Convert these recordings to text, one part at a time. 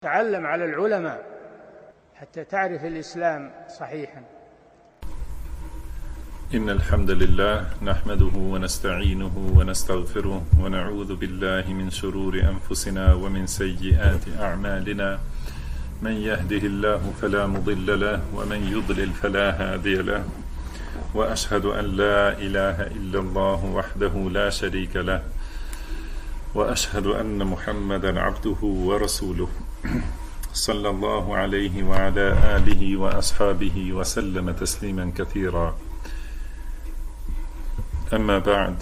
تعلم على العلماء حتى تعرف الإسلام صحيحا. إن الحمد لله نحمده ونستعينه ونستغفره ونعوذ بالله من شرور أنفسنا ومن سيئات أعمالنا. من يهده الله فلا مضل له ومن يضلل فلا هادي له، وأشهد أن لا إله إلا الله وحده لا شريك له، وأشهد أن محمدا عبده ورسوله صلى الله عليه وعلى آله وأصحابه وسلم تسليما كثيرا. أما بعد،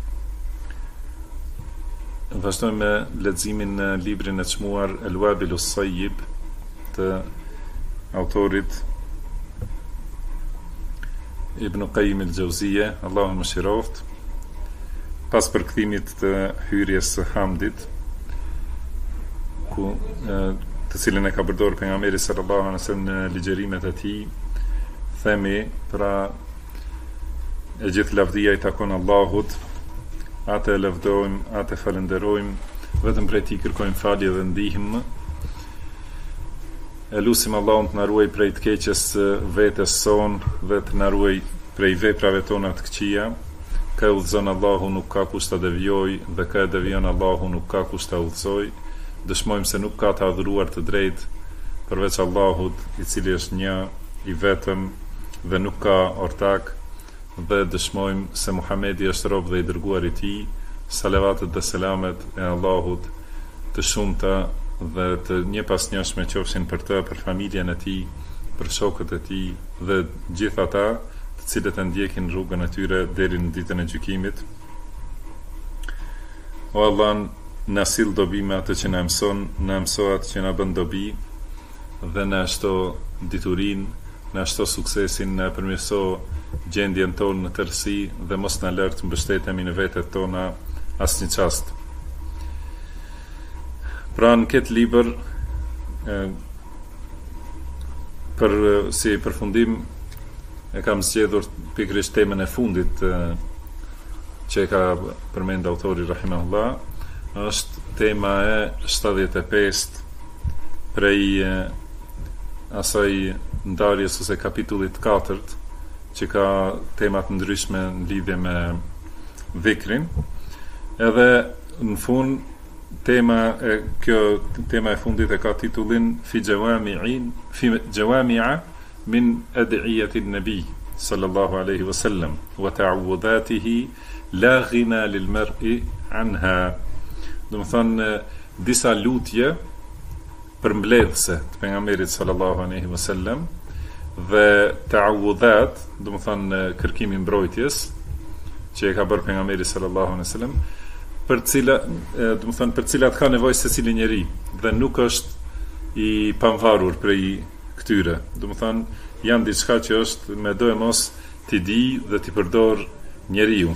vazhdojmë me leximin në librin e çmuar El-Wabil As-Sayyib të autorit Ibn Qayyim al-Jauziyja, Allahu mëshiroft, pas përkthimit të hyrjes së Hamdit, të cilën e ka përdorur pejgamberi sallallahu alaihi wasallam në ligjërimet e tij, themi pra e gjithë lavdia i takon Allahut, atë e lavdojmë, atë e falenderojmë, vetëm prej tij kërkojmë falje dhe ndihmë. E lutim Allahun të na ruaj prej të keqes vetes son dhe të na ruaj prej veprave tona të këqija. Ka udhëzon Allahu, nuk ka kush ta devijoj, dhe ka devijon Allahu, nuk ka kush ta udhëzoj. Dëshmojmë se nuk ka të adhuruar të drejtë përveç Allahut, i cili është një, i vetëm dhe nuk ka ortak, dhe dëshmojmë se Muhamedi është rob dhe i dërguar i tij. Salavatet dhe selamet e Allahut të shumta dhe të një pas njëshme qofshin për të, për familjen e tij, për shokët e tij dhe gjithë ata të cilët e ndjekin rrugën e tyre deri në ditën e gjykimit. O Allah, na sill dobi me atë që na mëson, na mëso atë që na bën dobi, dhe na shto diturinë, na shto suksesin, na përmirëso gjendjen tonë në tërësi dhe mos na lërt mbështetemi në vetet tona asnjë çast. Pra në këtë libër, për si përfundim, e kam zgjedhur pikërisht temën e fundit që e ka përmend autori rahimahullah, është tema e 75 prej asaj ndarjes ose kapitullit 4, që ka temat ndryshme në lidhje me dhikrin. Edhe në fund kjo tema e fundit e ka titullin Fi Jawami'a min ad'iyati an-nabi sallallahu alaihi wasallam wa ta'awudatihi la ghina lil mar'i anha. Do të thonë disa lutje përmbledhëse të pejgamberit sallallahu alaihi wasallam dhe ta'awudhat, do të thonë kërkimi mbrojtjes që e ka bërë pejgamberi sallallahu alaihi wasallam, për cilat ka nevojë secili njeri dhe nuk është i pavarur prej këtyre. Do të thonë janë diçka që është me do e mos t'i di dhe t'i përdor njeriu.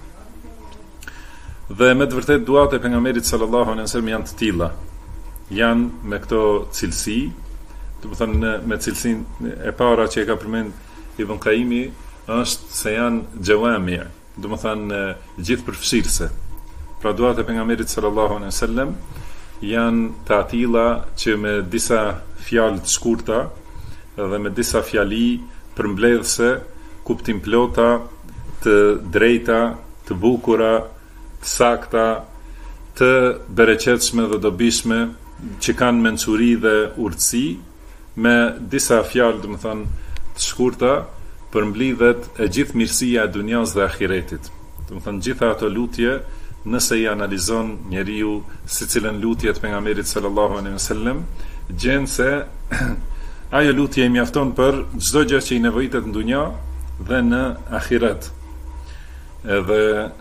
Dhe me të vërtet duat e pejgamberit sallallahu alaihi wasallam janë të tilla. Janë me këto cilësi, do të thonë me cilësinë e para që e ka përmend Ibn Qayyimi është se janë jawami', do të thonë gjithë përfshirëse. Pra duat e pejgamberit sallallahu alaihi wasallam janë të tilla që me disa fjalë të shkurta dhe me disa fjali përmbledhëse, kuptim plota, të drejta, të bukura, të sakta, të bereqetshme dhe dobishme, që kanë mençuri dhe urtësi, me disa fjalë, do të thonë, të shkurta, përmblidhet e gjithë mirësia e dunjas dhe ahiretit. Do të thonë, gjitha ato lutje, nëse i analizon njeriu sicilën lutje të pejgamberit sallallahu alaihi wasallam, gjen se ajo lutje i mjafton për çdo gjë që i nevojitet në dunja dhe në ahiret. Edhe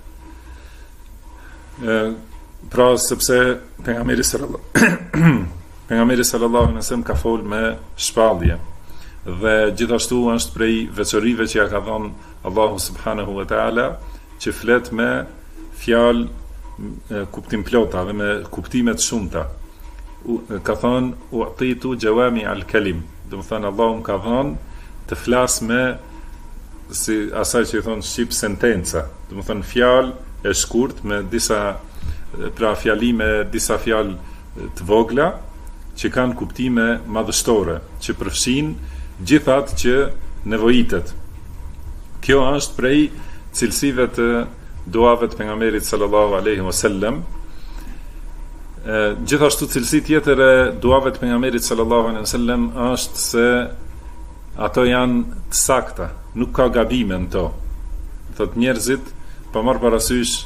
pra sepse pejgamberi sallallahu alaihi wasallam ka fol me shpallje dhe gjithashtu është prej veçorive që ja ka dhënë Allahu subhanahu wa taala, që flet me fjalë kuptim plota dhe me kuptime të shumta. Ka thënë u'titu jawami al-kalim, do të thënë Allahu më ka dhënë të flas me si asaj që i thonë shqip sentenca, do të thënë fjalë e shkurt me disa pra fjalime, disa fjalë të vogla që kanë kuptime madhështore, që përfshin gjithat që nevojitet. Kjo është prej cilësive të duave të pejgamberit sallallahu alaihi wasallam. Gjithashtu cilësi tjetër e duave të pejgamberit sallallahu alaihi wasallam është se ato janë të sakta, nuk ka gabime në to. Thot njerëzit pa marrë parasysh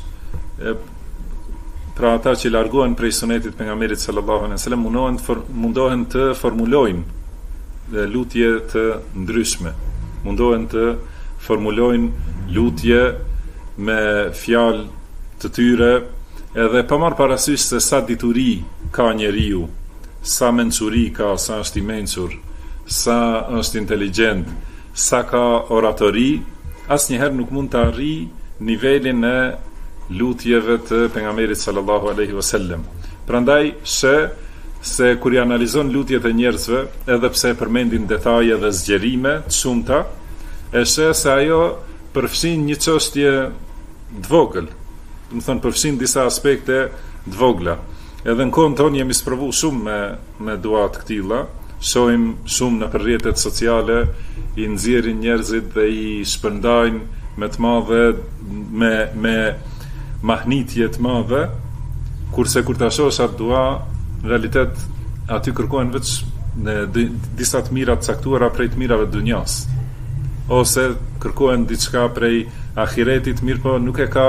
pra ata që largohen prej sunetit pejgamberit sallallahu alaihi wasallam mundohen të formulojnë lutje të ndryshme, mundohen të formulojnë lutje me fjalë të tyre, edhe pa marrë parasysh se sa dituri ka njeriu, sa mençuri ka, sa është i mençur, sa është inteligjent, sa ka oratori, asnjëherë nuk mund të arrijë nivelin e lutjeve të pejgamberit sallallahu alaihi wasallam. Prandaj se kur i analizon lutjet e njerëzve, edhe pse përmendin detaje dhe zgjerime të shumta, e sheh se ajo përfshin një çështje të vogël. Do të thonë përfshin disa aspekte të vogla. Edhe në kohën tonë jemi sprovu shumë me dua të këtilla, shohim shumë në rrjetet sociale, i nxjerrin njerëzit dhe i shpërndajnë me të madhe, me mahnitje të madhe, kurse kur ta shohësh atë dua, në realitet aty kërkohen vetëm disa të mira të caktuara prej të mirave të dunjas, ose kërkohen diçka prej ahiretit, mirë po nuk e ka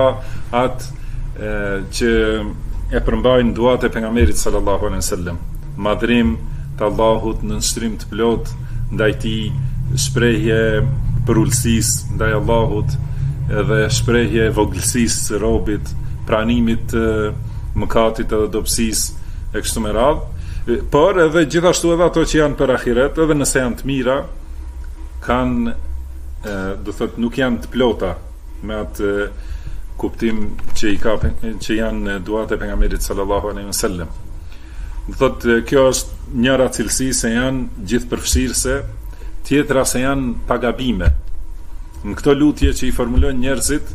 atë që e përmbajnë duat e pejgamberit sallallahu alaihi wasallam. Madhrim të Allahut në nështrim të plot ndaj tij, shprehje për ulësisë ndaj Allahut, edhe shprehje vogëlsisë së robit, pranimit të mëkatit edhe dobësisë e kështu me radhë. Por edhe gjithashtu edhe ato që janë për ahiret, edhe nëse janë të mira, kanë do thot nuk janë të plota me atë kuptim që janë duat e pejgamberit sallallahu alaihi wasallam. Do thot kjo është njëra cilësi se janë gjithëpërfshirëse, tjetra se janë pa gabime. Në këto lutje që i formulojnë njerëzit,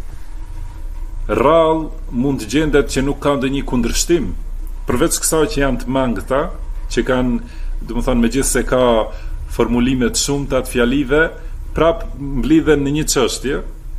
rrallë mund të gjendet që nuk ka ndonjë kundërshtim, përveç kësaj që janë të mangëta, që kanë, domethënë megjithse ka formulime të shumta të fjalive, prap mblidhen në një çështje,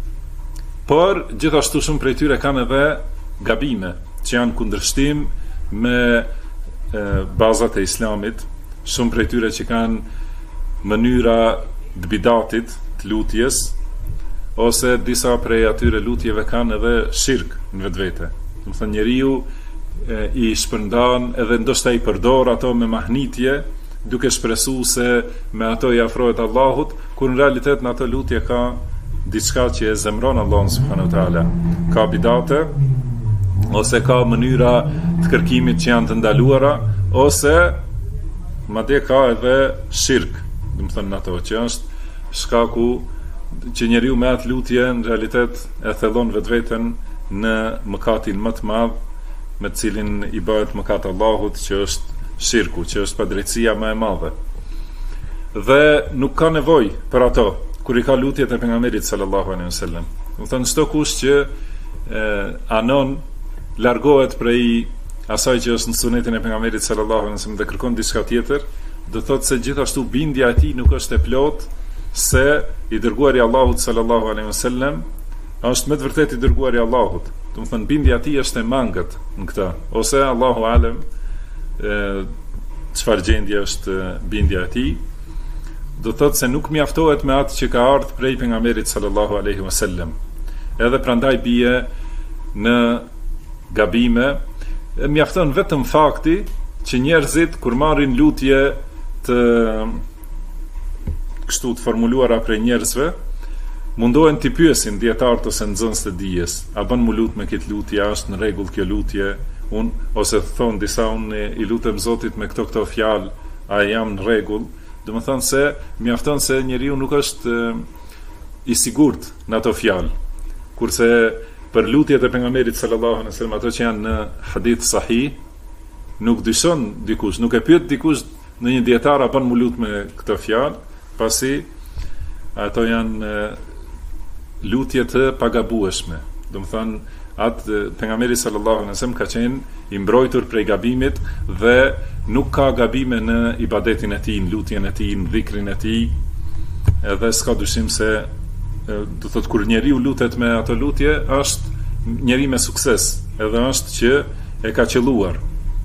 por gjithashtu shumë prej tyre kanë edhe gabime, që janë kundërshtim me bazat e islamit, shumë prej tyre që kanë mënyra të bidatit të lutjes, ose disa prej atyre lutjeve kanë edhe shirk në vetvete. Do të thënë njeriu i shpërndan edhe ndoshta i përdor ato me mahnitje, duke shpresuar se me ato i afrohet Allahut, kur në realitet në ato lutje ka diçka që e zemron Allahun subhanahu wa taala. Ka bidate, ose ka mënyra të kërkimit që janë të ndaluara, ose madje ka edhe shirk, do të thënë në ato që është shkaku që njeriu me atë lutje në realitet e thellon vetveten në mëkatin më të madh me të cilin i bëhet mëkat Allahut, që është shirku, që është padrejtësia më e madhe. Dhe nuk ka nevojë për ato kur i ka lutjet e pejgamberit sallallahu alaihi wasallam. Do të thënë çdo kush që anon largohet prej asaj që është në sunetin e pejgamberit sallallahu alaihi wasallam dhe kërkon diçka tjetër, do thotë se gjithashtu bindja e tij nuk është e plotë se i dërguari Allahut sallallahu alaihi wasallam është me të vërtetë i dërguari Allahut. Do të thënë bindja e tij është e mangët në këtë, ose Allahu alem çfarë gjendje është bindja e tij. Do thotë se nuk mjaftohet me atë që ka ardhur prej pejgamberit sallallahu alaihi wasallam. Edhe prandaj bie në gabime, mjafton vetëm fakti që njerëzit kur marrin lutje të kështu të formuluara prej njerëzve, mundohen t'i pyesin dietarët ose nxënës të dijes, a bën mu lut me këtë lutje, a është në rregull kjo lutje, ose thon disa unë i lutem Zotit me këto fjalë, a jam në rregull. Domethënë se mjafton se njeriu nuk është i sigurt në ato fjalë. Kurse për lutjet e pejgamberit sallallahu alaihi wasallam, ato që janë në hadith sahih, nuk dyshon dikush, nuk e pyet dikush në një dietar a bën mu lut me këtë fjalë, pasi ato janë lutje të pagabueshme. Domethënë atë pejgamberi sallallahu alaihi wasallam ka qenë i mbrojtur prej gabimit dhe nuk ka gabime në ibadetin e tij, në lutjen e tij, në dhikrin e tij, edhe s'ka dyshim se do thot kur njeriu lutet me ato lutje është njeri me sukses, edhe është që e ka qelluar.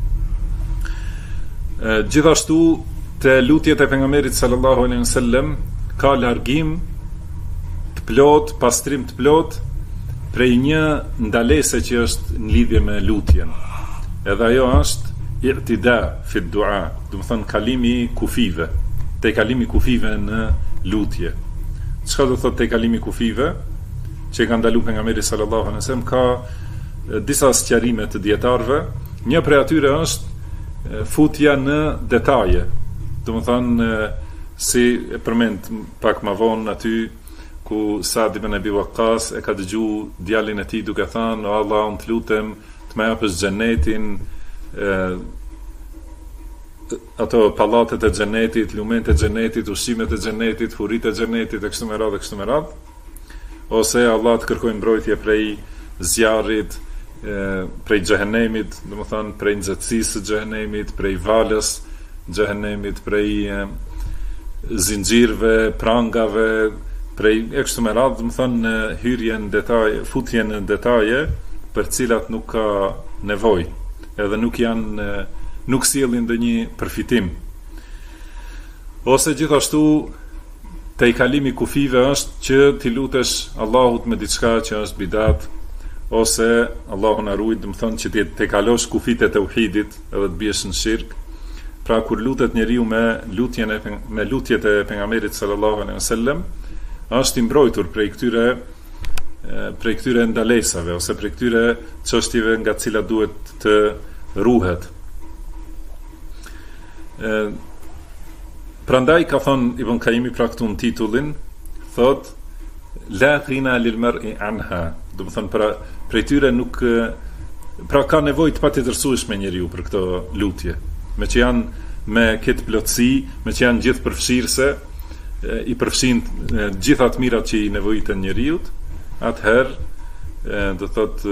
Gjithashtu te lutjet e pejgamberit sallallahu alaihi wasallam ka largim të plot, pastrim të plot prej një ndalese që është në lidhje me lutjen. Edhe ajo është i'tida fi du'a, do të thonë kalimi i kufive, te kalimi i kufive në lutje. Çka do thotë te kalimi i kufive? Që ka ndaluar pejgamberi sallallahu alaihi wasallam, ka disa sqarime të dietarëve. Një prej atyre është futja në detaje. Do të thonë si e përmend pak më vonë aty ku Sa'd ibn Abi Waqqas e ka dëgjuar djalin e tij duke thënë: "O Allah, unë të lutem të më japësh xhenetin, ato pallatet e xhenetit, lumentë e xhenetit, ushqimet e xhenetit, furitë e xhenetit e kështu me radhë. Ose Allah të kërkoj mbrojtje prej zjarrit, prej xhehenemit, domethënë prej nxehtësisë së xhehenemit, prej valës xhehenemit, prej zinxhirëve, prangave, prej e kështu me radhë, domethënë hyrje në detaj, futje në detaje për cilat nuk ka nevojë, edhe nuk sjellin ndonjë përfitim. Ose gjithashtu te i kalimi kufive është që ti lutesh Allahut me diçka që është bidat, ose Allahu na ruaj, domethënë që ti te kalosh kufit e tauhidit edhe të biesh në shirk. Pra kur lutet njeriu me lutjet e pejgamberit sallallahu alaihi wasallam, është i mbrojtur prej këtyre ndalesave ose prej këtyre çështjeve nga të cilat duhet të ruhet. Prandaj ka thënë Ibn Kaimi pra këtu në titullin, thot la ghina lil mar'i anha, do të thonë prej tyre nuk pra ka nevojë të patjetërsueshme njeriu për këtë lutje, me që janë me këtë plotësi, me që janë gjithë përfshirëse, i përfshin gjitha të mirat që i nevojiten njeriut, atëherë do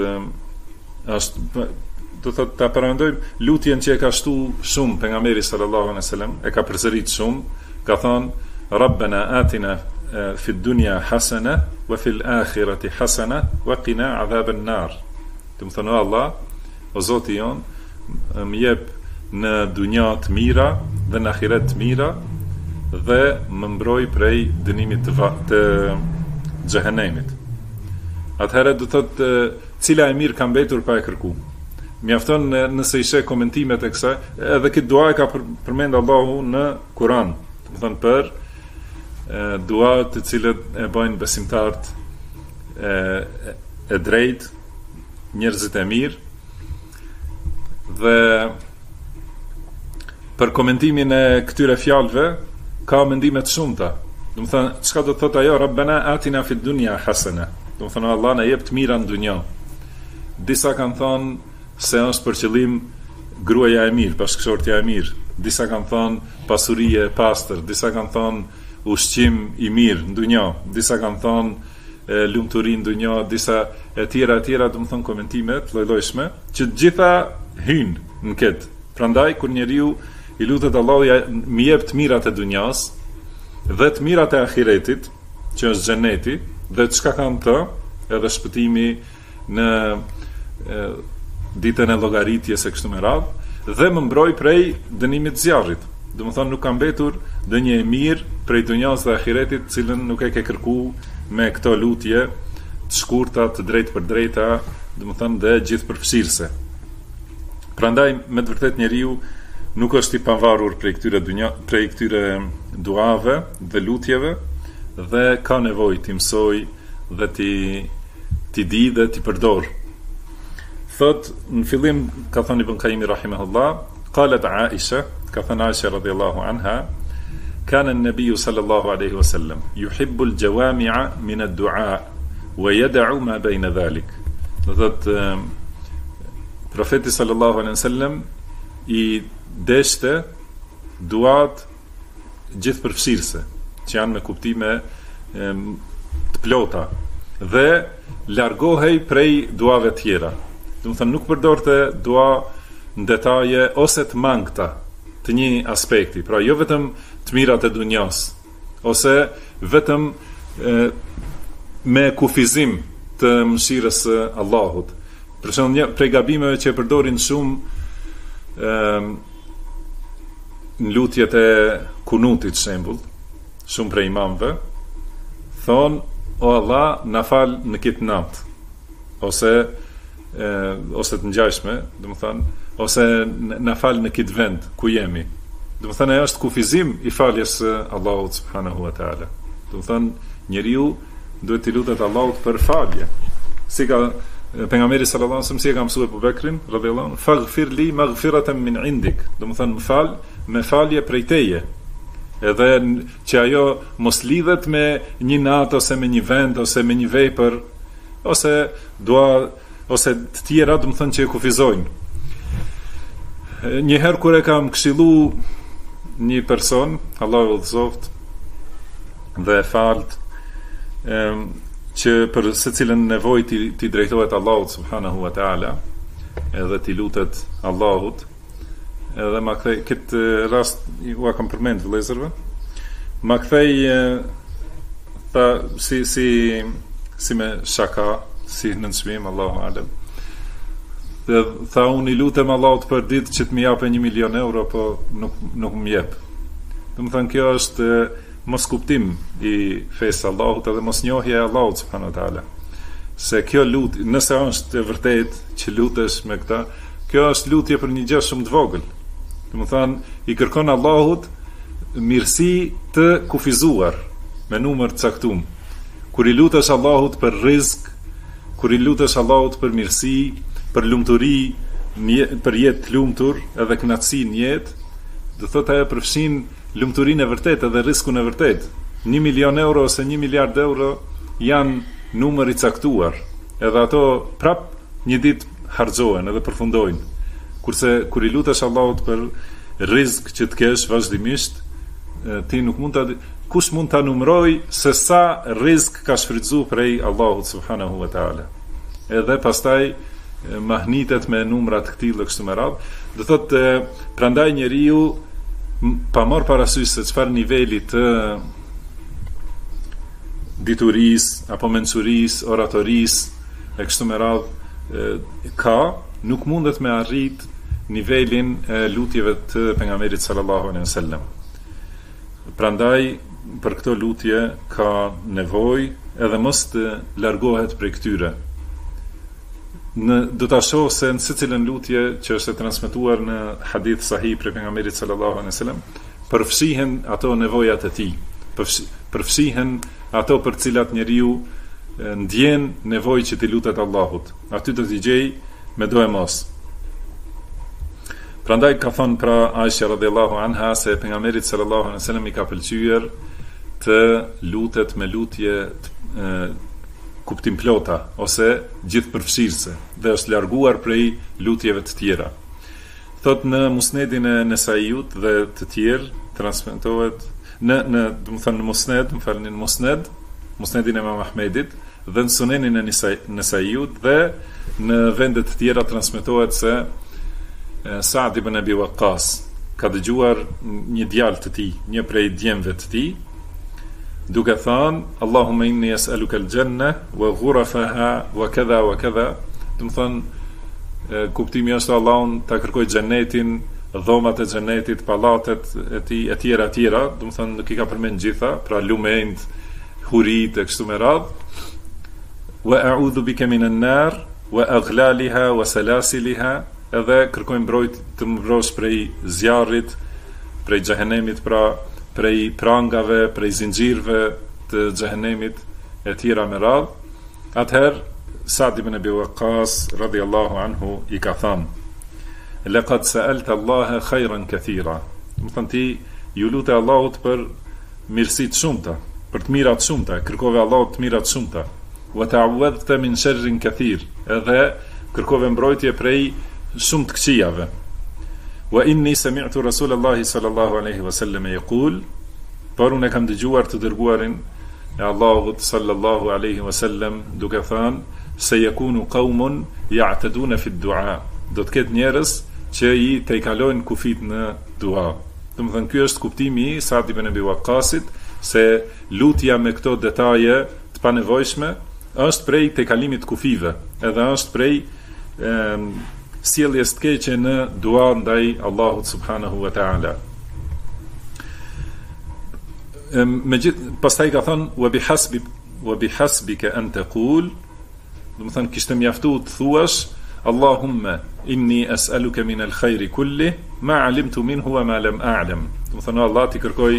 thot ta parandojmë lutjen që e ka shtu shumë pejgamberi sallallahu alaihi wasallam, e ka përsërit shumë, ka thënë Rabbana atina fid dunya hasana wa fil akhirati hasana wa qina adhaban nar. Do të thonë Allah, o Zoti jon, më jep në dunja të mira dhe në ahiret të mira dhe më mbroj prej dënimit të xhehenemit. Atëherë do thotë cila e mirë ka mbetur pa e kërku. Mjafton nëse i sheh komentimet e kësaj, edhe këtë dua e ka përmend Allahu në Kur'an, do të thonë për duat të cilët e bëjnë besimtarët e drejt, njerëzit e mirë, dhe për komentimin e këtyre fjalëve ka mendime të shumta. Do të thonë, çka do të thotë ajo Rabbana atina fid dunya hasana. Do të thonë Allah na jep të mira në dunjë. Disa kanë thënë se është për qëllim gruaja e mirë, bashkëshortja e mirë. Disa kanë thënë pasurie e pastër, disa kanë thënë ushqim i mirë në dunjë, disa kanë thënë lumturi në dunjë, disa e tjera, do të thonë komentime të lloj-llojshme, që të gjitha hyjnë në këtë. Prandaj kur njeriu i lutet Allahu më jep të mirat e dunjas dhe të mirat e ahiretit, që është xheneti, dhe çka kanë të, edhe shpëtimi në ditën e llogaritjes e kështu me radhë, dhe më mbroj prej dënimit të zjarrit. Do të thonë nuk ka mbetur ndonjë e mirë prej dunjas dhe ahiretit, cilën nuk e ke kërku me këto lutje të shkurta, të drejtë për drejta, do të thonë dhe gjithë përfshirëse. Prandaj me të vërtet njeriu nuk është i pavarur prej këtyre duave dhe lutjeve, dhe ka nevojë të mësoj dhe ti di dhe ti përdor. Thot në fillim ka thënë Ibn Kaimi rahimahullah, qalet Aisha, ka thënë Aisha radhiyallahu anha, kana an-nabiy sallallahu alaihi wasallam yuhibbu al-jawami'a min ad-du'a wa yad'u ma bayna dhalik. Do thot profeti sallallahu alaihi wasallam i deshte duat gjithë përfshirëse, që janë me kuptime të plota, dhe largohej prej duave tjera. Do të thonë nuk përdorte dua në detaje ose të mangëta, të një aspekti, pra jo vetëm të mirat e dunjas, ose vetëm me kufizim të mëshirës së Allahut. Për shembull, një prej gabimeve që e përdorin shumë në lutjet e kunutit, shembull, shumë prej imamëve thonë: o Allah, na fal në këtë natë, ose të ngjashme, domethënë, ose na fal në këtë vend ku jemi. Domethënë, ajo është kufizim i faljes së Allahut subhanahu wa taala. Domethënë, njeriu duhet të lutet Allahut për falje. Si ka pejgamberi sallallahu alaihi wasallam, si e ka mësuar Abu Bekrin radhiyallahu anhu, faghfir li maghfiratan min indik. Domethënë, më fal me falje prej teje. Edhe që ajo mos lidhet me një natë, ose me një vend, ose me një vepër, ose ose të tjera, domethënë, që e kufizojnë. Njëherë kur e kam këshillu një person, Allahu udhëzoft dhe e falt, që për secilën nevojë ti drejtohet Allahut subhanahu wa taala, edhe ti lutet Allahut. Edhe ma kthej këtë rast u kam përmend vëllezërve. Ma kthej tha si me shaka, si në nënçmim, Allahu alem. Dhe tha, unë i lutem Allahut për ditë që të më japë 1 milion euro, po nuk më jep. Domethënë, kjo është mos kuptim i fesë Allahut, edhe mos njohje e Allahut subhanahu wa taala. Se kjo lutje, nëse është e vërtet që lutesh me këtë, kjo është lutje për një gjë shumë të vogël. Domethënë, i kërkon Allahut mirësi të kufizuar me numër të caktuar. Kur i lutesh Allahut për rizq, kur i lutesh Allahut për mirësi, për lumturi, për jetë të lumtur, edhe kënaqësi në jetë, do thotë ajo përfshin lumturinë e vërtetë edhe rrezikun e vërtetë. 1 milion euro ose 1 miliard euro janë numër i caktuar, edhe ato prap një ditë harxohen edhe përfundojnë. Kurse kur i lutesh Allahut për rizq që të kesh vazhdimisht, ti nuk mund kush mund ta numëroj se sa rizq ka shfrytzuar prej Allahut subhanahu wa taala. Edhe pastaj mahnitet me numra të këtilla kështu me radhë. Do thotë, prandaj njeriu pa marr parasysh se çfarë niveli të diturisë apo mençurisë, oratorisë e kështu me radhë ka, nuk mundet me arrit nivelin e lutjeve të pejgamberit sallallahu alaihi wasallam. Prandaj për këto lutje ka nevojë edhe mos të largohet prej këtyre. Do ta shoh se në secilën lutje që është e transmetuar në hadith sahih prej pejgamberit sallallahu alaihi wasallam, përfshihen ato nevojat e tij, përfshihen ato për cilat njeriu ndjen nevojë që t'i lutet Allahut. Aty do t'i gjej me do e mos. Prandaj ka thënë pra Aisha radhiyallahu anha se pejgamberit sallallahu alaihi wasallam i ka pëlqyer të lutet me lutje kuptim plota ose gjithëpërfshirëse dhe është larguar prej lutjeve të tjera. Thot në Musnedin e Nesaiut dhe të tjerë transmetohet në Musnedin e Imam Ahmedit dhe në Sunenin e Nesaiut dhe në vende të tjera transmetohet se Sa'd ibn Abi Waqqas ka dëgjuar një djalë të tij, një prej djemve të tij, duke thënë: Allahumma inni as'aluka al-janna wa ghurafaha wa kadha wa kadha. Do të thonë, kuptimi është Allahun ta kërkoj xhenetin, dhomat e xhenetit, pallatet e tij, etj. Do të thonë, nuk i ka përmend gjitha, pra lumend, hurit e kështu me radh. Wa a'udhu bika minan nar wa aghlaliha wa salasiliha. Edhe kërkojmë mbrojtje të mbrosh prej zjarrit, prej xhehenemit, pra prej prangave, prej zinxhirëve të xhehenemit e tjera me radhë. Atëherë Sa'd ibn Abi Waqqas radhiyallahu anhu i ka thënë: "Laqad sa'alta Allah khayran kathira." Do të thonë, ti ju lutë Allahut për mirësi të shumta, për të mira të shumta, kërkove Allahut të mira të shumta. Wa ta'awwadhta min sharrin kathir. Edhe kërkove mbrojtje prej shumë të këqijave. Wa inni sami'tu Rasulullahi sallallahu alaihi wasallam yaqul, por unë kam dëgjuar të dërguarin e Allahut sallallahu alaihi wasallam duke thënë: "Sayakunu qaumun ya'taduna fi ad-du'a." Do të ketë njerëz që i te i kalojnë kufit në dua. Domethënë ky është kuptimi i Sa'd ibn Abi Waqqasit se lutja me këto detaje të panevojshme është prej te kalimit kufive, edhe është prej sjelljes të keqe në dua ndaj Allahut subhanahu wa taala. Pastaj ka thënë wa bihasbika an taqul, do të thënë kishte mjaftuar të thuash Allahumma inni as'aluka min al-khairi kulli ma 'alimtu minhu wa ma lam a'lam. Do të thënë Allah ti kërkoj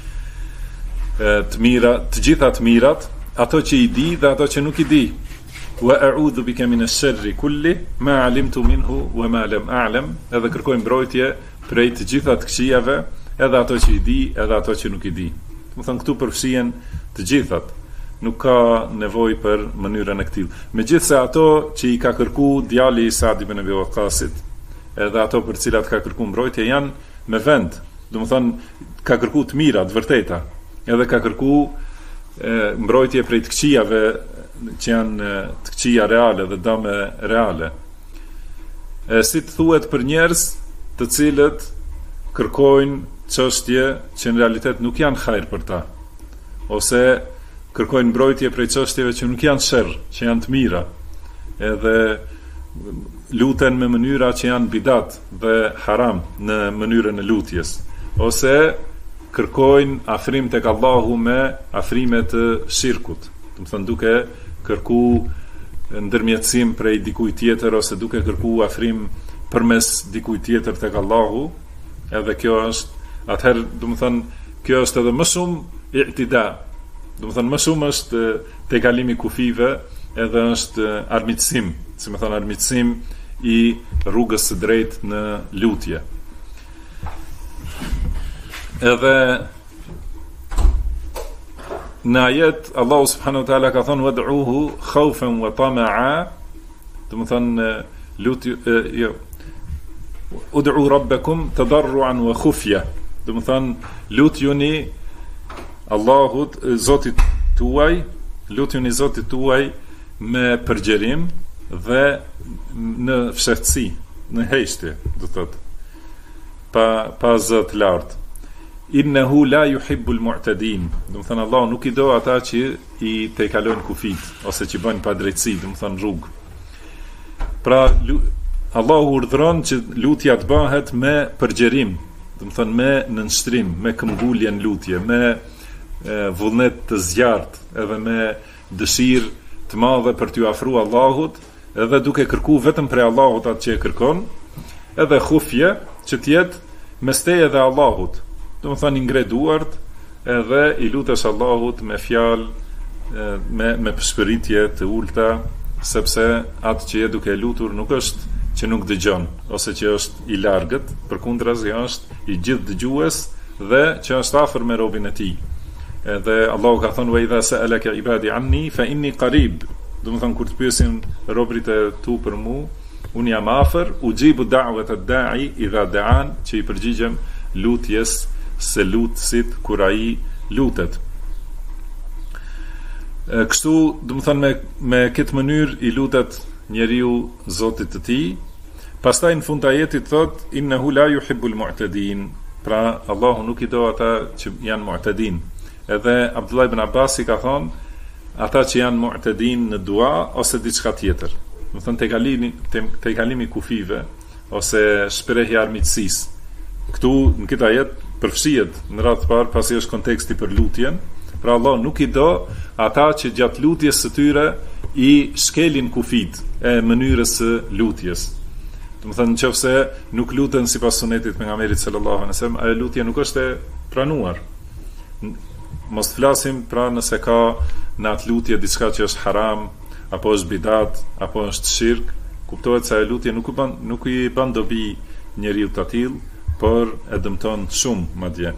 të mira, të gjitha të mirat, ato që i di dhe ato që nuk i di. Wa a'udhu bika min ash-sharri kulli ma 'alimtu minhu wa ma lam a'lam. Edhe kërkoj mbrojtje prej të gjitha të këqijave, edhe ato që i di, edhe ato që nuk i di. Do të thënë këtu përfshihen të gjithat. Nuk ka nevojë për mënyrën e këtij. Megjithse ato që i ka kërku djali i Sa'd ibn Abi Waqqasit, edhe ato për cilat ka kërku mbrojtje janë me vend. Do të thënë ka kërku të mira, të vërteta. Edhe ka kërku mbrojtje prej të këqijave që janë të këqija reale dhe dëme reale. Si të thuhet për njerëz të cilët kërkojnë çështje që në realitet nuk janë hajër për ta, ose kërkojnë mbrojtje prej çështjeve që nuk janë sherr, që janë të mira, edhe luten me mënyra që janë bidat dhe haram në mënyrën e lutjes, ose kërkojnë afrim tek Allahu me afrime të shirkut, do të thënë duke kërku ndërmjetësim prej dikujt tjetër, ose duke kërku afrim përmes dikujt tjetër tek Allahu. Edhe kjo është, atëherë do të thënë kjo është edhe më shumë i'tida. Do të thënë më shumë është te kalimi kufive, edhe është armiqësim, si më thënë armiqësim i rrugës së drejtë në lutje. Edhe në ajet Allahu subhanahu wa taala ka thënë wad'uhu khawfan wa tama'a, do të thënë lutje ud'u rabbakum tadarruan wa khufya, do të thënë lutjuni Allahut, Zotit tuaj, lutjuni Zotit tuaj me përgjerim dhe në fshehtësi, në heshtje, do të thotë, pa zë të lartë. Innehu la yuhibbul mu'tadin. Do të thënë Allah nuk i do ata që i te kalojnë kufit, ose që bëjnë pa drejtësi, do të thënë rrugë. Pra Allahu urdhëron që lutja të bëhet me përgjerim, do të thënë me nënshtrim, me këmbgulje në lutje, me vullnet të zjarrt, edhe me dëshirë të madhe për t'ju afruar Allahut, edhe duke kërku vetëm prej Allahut atë që e kërkon, edhe khufje që t'jetë mes teje dhe Allahut. Do të thënë ngre duart, edhe i lutesh Allahut me fjalë, me shpëritje të ulta, sepse atë që je duke lutur nuk është që nuk dëgjon, ose që është i largët, përkundrazi është i gjithë dëgjues dhe që është afër me robën e tij. Edhe Allahu ka thënë wa idha sa'alaka ibadi anni fa inni qarib. Do të thënë kur të pyesin robërit e tu për mua, unë jam afër, ujibu da'wat ad-da'i idha da'an, që i përgjigjem lutjes se lutësit kur ai lutet. Kështu, do të thënë me këtë mënyrë i lutet njeriu Zotit të tij. Pastaj në fund të ajetit thot innehu la yuhibbul mu'tadin. Pra Allahu nuk i do ata që janë mu'tadin. Edhe Abdullah ibn Abbas i ka thonë ata që janë mu'tadin në dua ose diçka tjetër. Do të thënë te kalimi kufive ose shprehja armiqësisë. Këtu në këtë ajet përfshihet në radhë të parë pasi është konteksti për lutjen. Pra Allah nuk i do ata që gjatë lutjes së tyre i shkelin kufit e mënyrës së lutjes. Do të thënë nëse nuk luten sipas sunetit pejgamberit sallallahu alaihi wasallam, ajo lutje nuk është e pranuar. Mos flasim pra nëse ka në atë lutje diçka që është haram, apo është bidat, apo është shirk, kuptohet se ajo lutje nuk i bën dobi njeriu të tillë, por e dëmton shumë madje.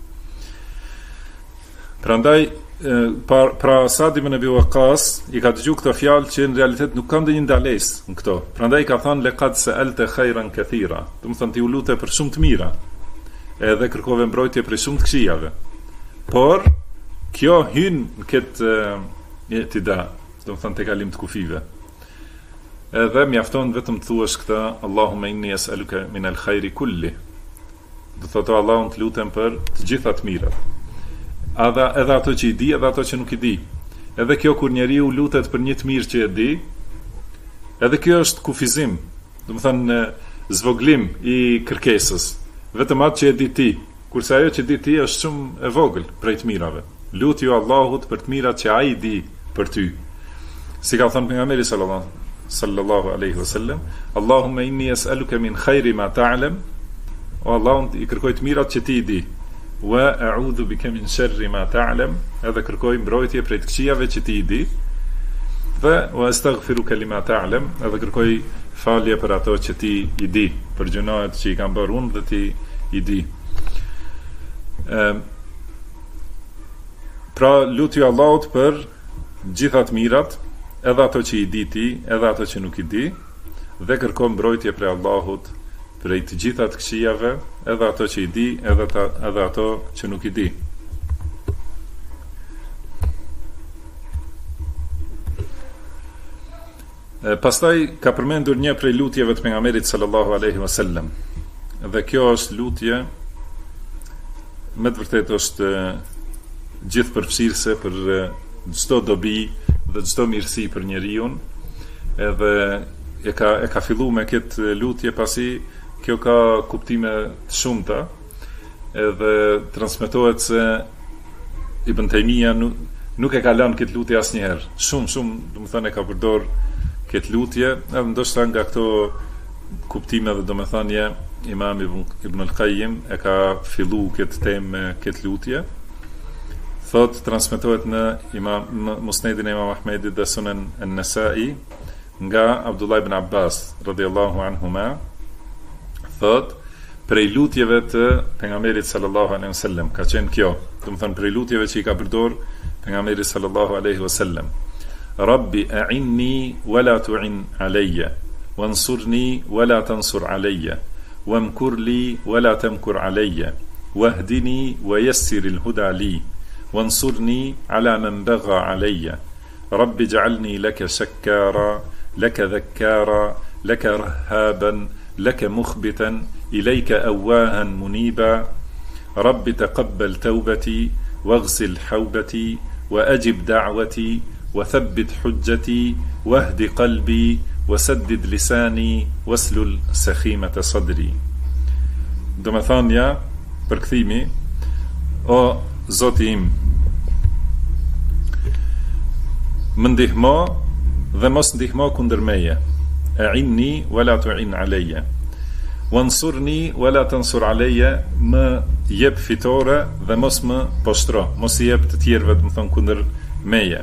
Prandaj pra Sa'd ibn Abi Waqqas i ka dëgjuar këtë fjalë që në realitet nuk ka ndonjë ndalesë në këto. Prandaj ka thënë laqad sa'alta khairan kathira. Do të thonë ti u lutë për shumë të mira, edhe kërkove mbrojtje për shumë të këqijave. Por kjo hyn në këtë itida, do të thonë te kalim të kufive. edhe mjafton vetëm të thuash këtë Allahumma inni es'aluka min al-khairi kulli. Do thotë Allahun të lutem për të gjitha të mirat. Edhe ato që i di, edhe ato që nuk i di. Edhe kjo kur njeriu lutet për një të mirë që e di, edhe kjo është kufizim, do të thënë zvoglim i kërkesës. Vetëm atë që e di ti, kurse ajo që di ti është shumë e vogël prej të mirave. Lutju Allahut për të mirat që ai di për ty. Si ka thënë pejgamberi sallallahu alaihi wasallam, Allahumma inni es'aluka min khairi ma ta'lam, o Allahun i kërkoj të mirat që ti i di. Wa a'udhu bika min sharri ma ta'lam, edhe kërkoj mbrojtje prej të këqijave që ti i di. Dhe wa astaghfiruka lima ta'lam, edhe kërkoj falje për ato që ti i di, për gjunohet që i kam bërë unë dhe ti i di. Pra lutju Allahut për gjitha të mirat, edhe ato që i di ti, edhe ato që nuk i di, dhe kërkoj mbrojtje prej Allahut prej të gjitha të këqijave, edhe ato që i di, edhe ato që nuk i di. Pastaj ka përmendur një prej lutjeve të pejgamberit sallallahu alaihi wasallam. Dhe kjo është lutje me të vërtetë është gjithë përfshirëse për çdo dobi dhe çdo mirësi për njeriu. Edhe e ka filluar me këtë lutje pasi kjo ka kuptime të shumta, edhe transmetohet se Ibn Taymija nuk e ka lënë këtë lutje asnjëherë. Shumë, do të thënë e ka përdor këtë lutje, edhe ndoshta nga këto kuptime dhe domethënie Imam Ibn al-Qayyim e ka filluar këtë temë me këtë lutje. Thot transmetohet në Musnedin e Imam Ahmedit dhe Sunan an-Nasa'i nga Abdullah ibn Abbas radhiyallahu anhuma. Thot prej lutjeve të pejgamberit sallallahu alaihi wasallam ka qenë kjo, do të thënë prej lutjeve që i ka përdor pejgamberi sallallahu alaihi wasallam. Rabbi a'inni wa la tu'in alayya, wansurni wa la tansur alayya, wamkur li wa la tamkur alayya, wahdini wa yassir al-huda li, wansurni ala man bagha alayya. Rabbi ij'alni laka shakkara, laka dhakkara, laka rahaban, لك مخبتا إليك أواها منيبا رب تقبل توبتي واغسل حوبتي وأجب دعوتي وثبت حجتي واهد قلبي وسدد لساني واسلل سخيمة صدري. Do me thënia, përkthimi, o Zoti im, më ndihmo dhe mos ndihmo kundër meje. A'inni wala tu'in alayya, wansurni wala tansur alayya, më jep fitore dhe mos më poshtro, mos i jep të tjerëve të më thon kundër meje.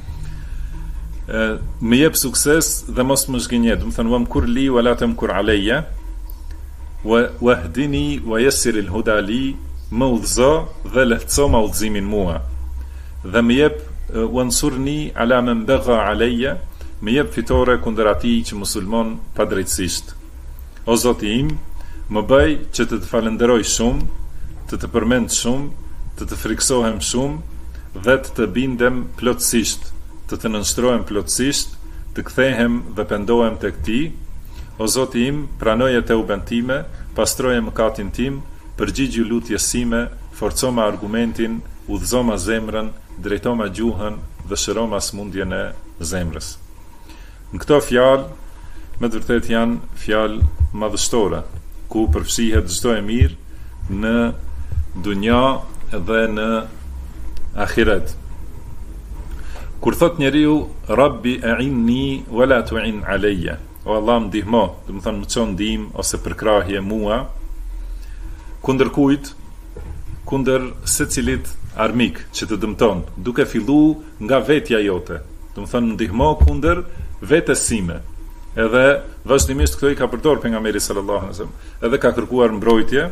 Më jep sukses dhe mos më zgënje, do të thon wamkur li wala tamkur alayya, wahdini wa yassir al-huda li, më udhëzo dhe lehtëso ma udhëzimin mua. Dhe më jep wansurni ala man bagha alayya, më jep fitore kundër atij që muslimon pa drejtësisht. O Zoti im, më bëj që të falenderoj shumë, të përmend shumë, të friksohem shumë dhe të bindem plotësisht, të nënshtrohem plotësisht, të kthehem dhe pendohem tek ti. O Zoti im, pranoje teuben time, pastroje mëkatin tim, përgjigju lutjes sime, forcoma argumentin, udhëzoma zemrën, drejtoma gjuhën dhe shëroma smundjen e zemrës. Në këto fjalë, me të vërtet janë fjalë madhështore, ku përfshihet çdo e mirë në dunja dhe në ahiret. Kur thot njeriu Rabbi a'inni wala tu'in alayya, o Allah më ndihmo, do të thonë më çon ndihmë ose përkrahje mua, kundër kujt? Kundër secilit armik që të dëmton, duke filluar nga vetja jote. Do të thonë ndihmo kundër vetes sime. Edhe vazhdimisht këto i ka përdor pejgamberi sallallahu alaihi wasallam. Edhe ka kërkuar mbrojtje.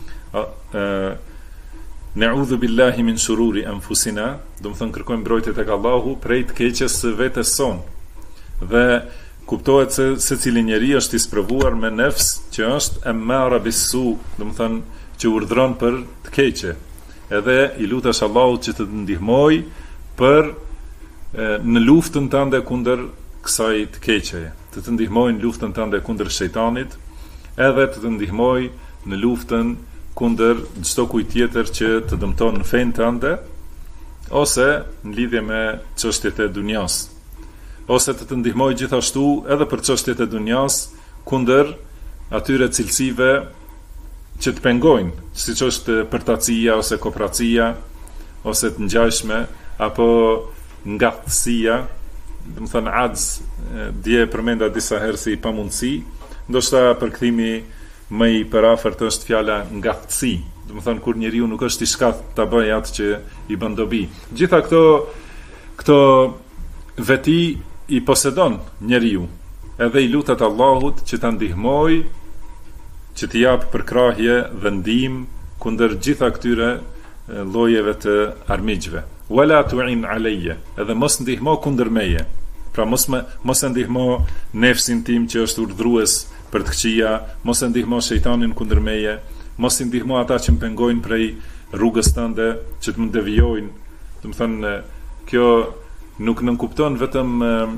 Na'udhu billahi min shururi anfusina, do të thonë kërkojmë mbrojtje tek Allahu prej të keqes së vetes son. Dhe kuptohet se secili njeri është i sprovuar me nefs që është ammara bisu, do të thonë që urdhron për të keqe. Edhe i lutesh Allahut që të ndihmoj për në luftën tënde kundër kësaj të keqeje. të ndihmojë në luftën tënde kundër shejtanit, edhe të ndihmojë në luftën kundër çdo kujt tjetër që të dëmton në fenë tënde, ose në lidhje me çështjet e dunjas, ose të ndihmojë gjithashtu edhe për çështjet e dunjas kundër atyre cilësive që të pengojnë, siç është përtacia ose kopracia, ose të ngjashme apo ngatësia, do të thënë ajz, dje përmenda disa herë si pamundësi, ndoshta përkthimi më i përafërt është fjala ngatësi, do të thënë kur njeriu nuk është i shkath ta bëjë atë që i bën dobi. Gjitha këto veti i posedon njeriu, edhe i lutet Allahut që ta ndihmojë, që t'i jap përkrahje dhe ndihmë kundër gjitha këtyre llojeve të armiqve. Wala tu'in alayya, edhe mos ndihmo kundër meje. Pra mos e ndihmo nefsin tim që është urdhrues për të këqija, mos e ndihmo shejtanin kundër meje, mos i ndihmo ata që më pengojnë prej rrugës tënde, që të më devijojnë. Do të thënë, kjo nuk nënkupton vetëm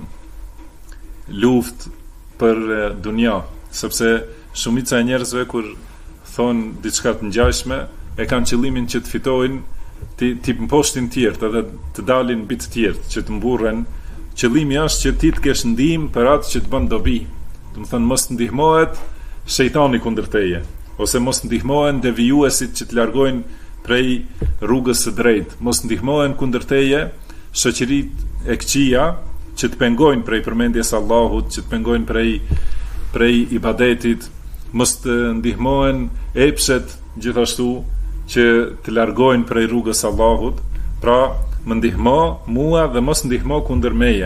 luftë për dunja, sepse shumica e njerëzve kur thonë diçka të ngjashme, e kanë qëllimin që të fitojnë ti mposhtin tjertë edhe të dalin mbi të tjertë, që të mburren. Qëllimi është që ti të kesh ndihmë për atë që të bën dobi. Do të thënë mos ndihmohet shejtani kundër teje, ose mos ndihmohen devijuesit që të largojnë prej rrugës së drejtë, mos ndihmohen kundër teje shoqëritë e këqija që të pengojnë prej përmendjes Allahut, që të pengojnë prej ibadetit, mos të ndihmohen epshet gjithashtu që të largojnë prej rrugës Allahut. Pra më ndihmo mua dhe mos ndihmo kundër meje.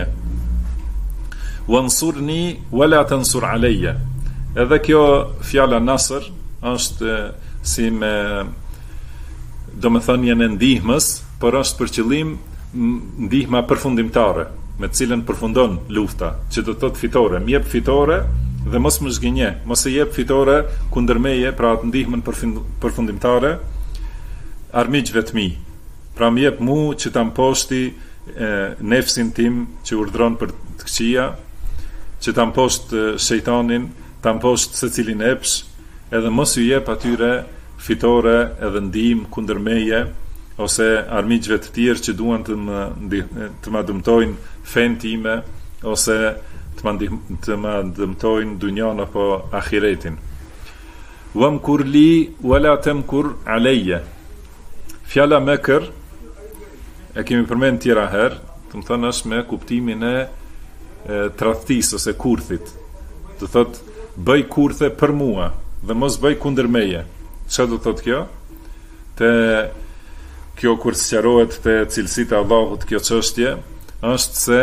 Wansurni wala tansur alayya. Edhe kjo fjala nasr është si me domethënien e ndihmës, por është për qëllim ndihma përfundimtare, me të cilën përfundon lufta, që do të thotë fitore. Më jep fitore dhe mos më zgjenje, mos e jep fitore kundër meje, pra atë ndihmën përfundimtare armiqve të mi. Pra më jep mu që ta mposhti nefsin tim që urdhron për të këqija, që ta mposht shejtanin, ta mposht secilin epsh, edhe mos ju jep atyre fitore edhe ndihmë kundër meje, ose armiqve të tjerë që duan të ma dëmtojnë fenë time, ose të ma dëmtojnë dunjan apo ahiretin. Wamkur li wala tamkur alayya. Fjala mekër e kemi përmend tjera herë, do të thënë është me kuptimin e tradhtisë ose kurthit. Do thotë bëj kurthe për mua dhe mos bëj kundër meje. Çfarë do thotë kjo? Kjo kur sqarohet te cilësitë e Allahut kjo çështje, është se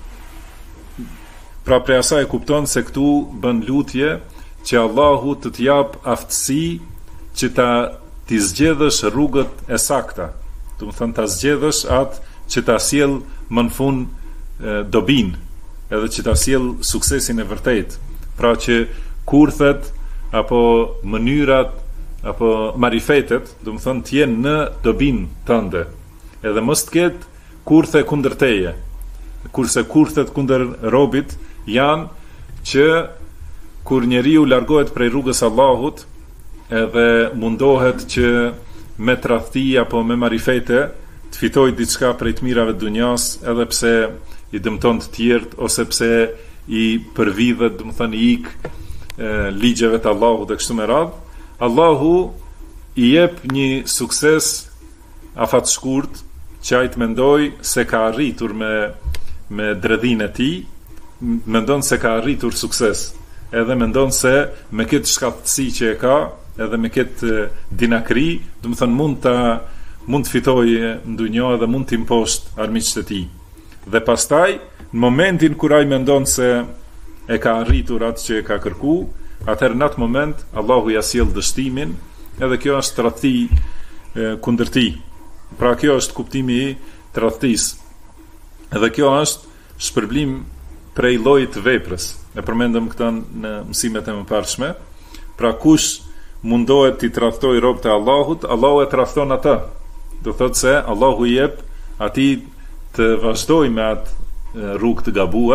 pra prej asaj e kupton se këtu bën lutje që Allahu të t'jap aftësi që ti zgjedhësh rrugët e sakta. Do të thënë ta zgjedhësh atë që ta sjell më në fund dobin, edhe që ta sjell suksesin e vërtet. Pra që kurthet apo mënyrat apo marifetet, do të thënë të jenë në dobin tënde. Edhe mos të ketë kurthe kundër teje. Kurse kurthet kundër robit janë që kur njeriu largohet prej rrugës Allahut, edhe mundohet që me tradhti apo me marifete të fitoj diçka prej të mirave të dunjas, edhe pse i dëmton të tjerët, ose pse i përvidhet, do të thënë i ik ligjeve të Allahut dhe kështu me radhë, Allahu i jep një sukses afatshkurt që ai të mendoj se ka arritur me dredhin e tij, mendon se ka arritur sukses, edhe mendon se me këtë shkatësi që e ka, edhe me këtë dinakri, do të thënë mund të fitojë në dunjë dhe mund të imposht armiqtë e tij. Dhe pastaj, në momentin kur ai mendon se e ka arritur atë që e ka kërku, atëherë në atë moment Allahu ja sjell dështimin, edhe kjo është tradhti kundër tij. Pra kjo është kuptimi i tradhtisë. Edhe kjo është shpërblim prej llojit të veprës. E përmendëm këtë në mësimet e mëparshme. Pra kush mundohet t'i tradhtoj robët e Allahut, Allahu e tradhton ata. Do thotë se Allahu i jep atij të vazhdojë me atë rrugë të gabuar,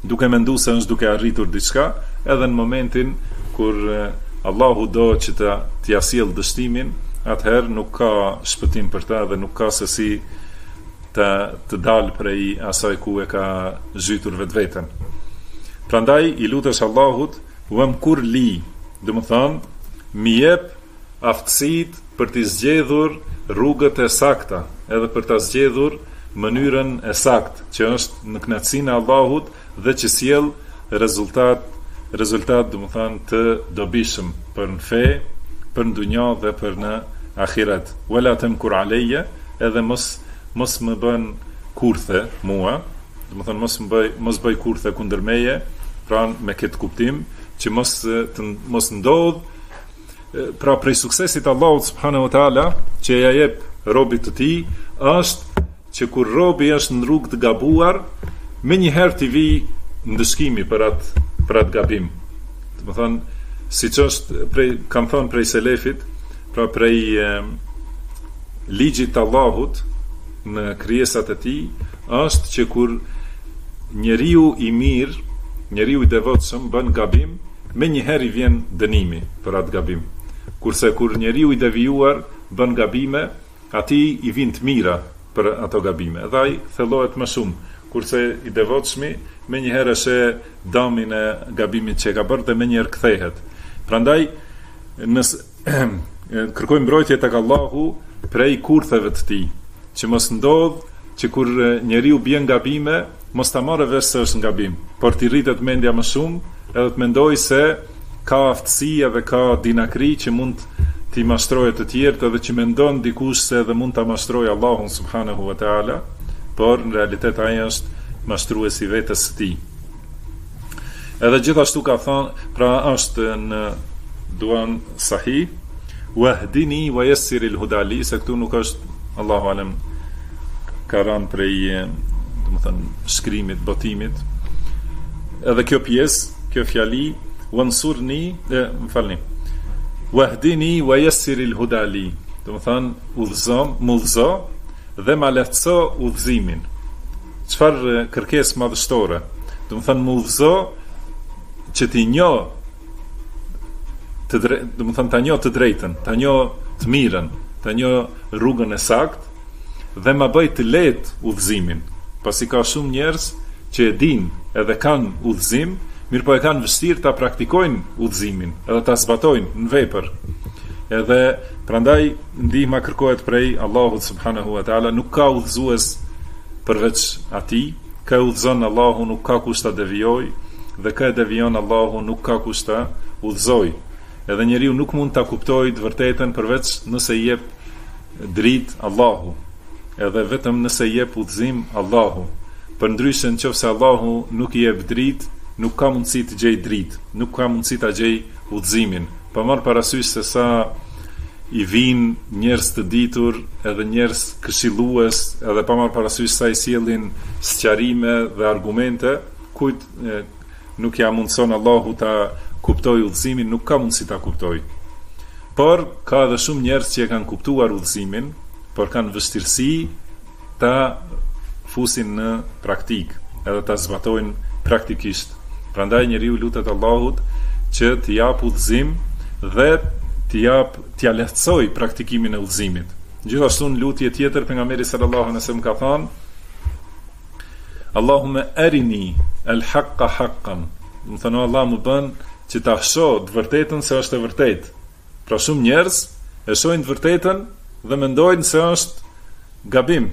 duke menduar se është duke arritur diçka, edhe në momentin kur Allahu do që t'ia sjell dështimin, atëherë nuk ka shpëtim për ta dhe nuk ka se si të dalë prej asaj ku e ka zhytur vetveten. Prandaj i lutesh Allahut, kur li, do të thonë, mi jep aftësitë për të zgjedhur rrugët e sakta, edhe për të zgjedhur mënyrën e saktë, që është në kënaqësinë e Allahut dhe që sjell rezultat do të thonë të dobishëm për në fe, për në dunja dhe për në ahiret. Wala tamkur alayya, edhe mos më bën kurthe mua, do të thonë mos bëj kurthe kundër meje, pra me këtë kuptim që mos ndodh pra prej suksesit Allahut subhanahu wa taala që ja jep robit të tij është që kur robi është në rrugë të gabuar, menjëherë t'i vi ndëshkimi për atë gabim. Do të thonë, siç është kanë thënë prej selefit, pra prej ligjit të Allahut në krijesat e tij është që kur njeriu i mirë, njeriu i devotshëm bën gabim, menjëherë i vjen dënimi për atë gabim. Kurse kur njeriu i devijuar bën gabime, atij i vijnë të mira për ato gabime. Dhe ai thellohet më shumë, kurse i devotshmi menjëherë se damin e gabimit që ka bërë dhe menjëherë kthehet. Prandaj kërkojmë mbrojtje tek Allahu prej kurtheve të tij, që mos ndodh që kur njeriu bën gabime, mos ta marrë vesh se është gabim, por t'i rritet mendja më shumë edhe të mendoj se ka aftësi edhe ka dinakri që mund t'i mashtrojë të tjerët, edhe që mendon dikush se edhe mund ta mashtrojë Allahun subhanahu wa taala, por në realitet ai është mashtruesi vetes së tij. Edhe gjithashtu ka thënë, pra është në duan sahih, wahdini wa yassir al-hudali, se këtu nuk është Allahu alem ka rënë prej do të thënë shkrimit, botimit. Edhe kjo pjesë, kjo fjali wansurni, më falni. Wahdini wa yassir al-hudali, do të thënë udhëzo dhe ma lehtëso udhëzimin. Çfarë kërkesë madhështore? Do të thënë udhëzo që ti njoh do të thënë ta njoh të drejtën, ta njoh të mirën, ta njoh rrugën e saktë dhe ma bëj të lehtë udhëzimin. Pasi ka shumë njerëz që e dinë edhe kanë udhëzim, mirë po e kanë vështirë ta praktikojnë udhëzimin, edhe ta zbatojnë në vepër. Edhe prandaj ndihma kërkohet prej Allahut subhanahu wa taala, nuk ka udhëzues përveç atij, ka udhëzon Allahu, nuk ka kush ta devijoj, dhe ka devijon Allahu, nuk ka kush ta udhëzoj. Edhe njeriu nuk mund ta kuptojë të vërtetën përveç nëse i jep dritë Allahu, edhe vetëm nëse i jep udhëzim Allahu. Përndryshe nëse Allahu nuk i jep dritë, nuk ka mundësi të gjej dritë, nuk ka mundësi ta gjej udhëzimin. Pa marr parasysh se sa i vinë njerëz të ditur, edhe njerëz këshillues, edhe pa marr parasysh sa i sjellin sqarime dhe argumente, kujt nuk ja mundson Allahu ta kuptoj udhëzimin, nuk ka mundësi ta kuptoj. Por ka edhe shumë njerëz që e kanë kuptuar udhëzimin, por kanë vështirësi ta fusin në praktik, edhe ta zbatojnë praktikisht. Prandaj njeriu lutet Allahut që t'i jap udhëzim dhe t'ia lehtësoj praktikimin e udhëzimit. Gjithashtu në lutje tjetër pejgamberi sallallahu alaihi wasallam ka thënë: Allahumma arini al-haqqa haqqan. Do të thonë Allah më bën që ta shoh të vërtetën se është e vërtetë. Pra shumë njerëz e shohin të vërtetën dhe mendojnë se është gabim.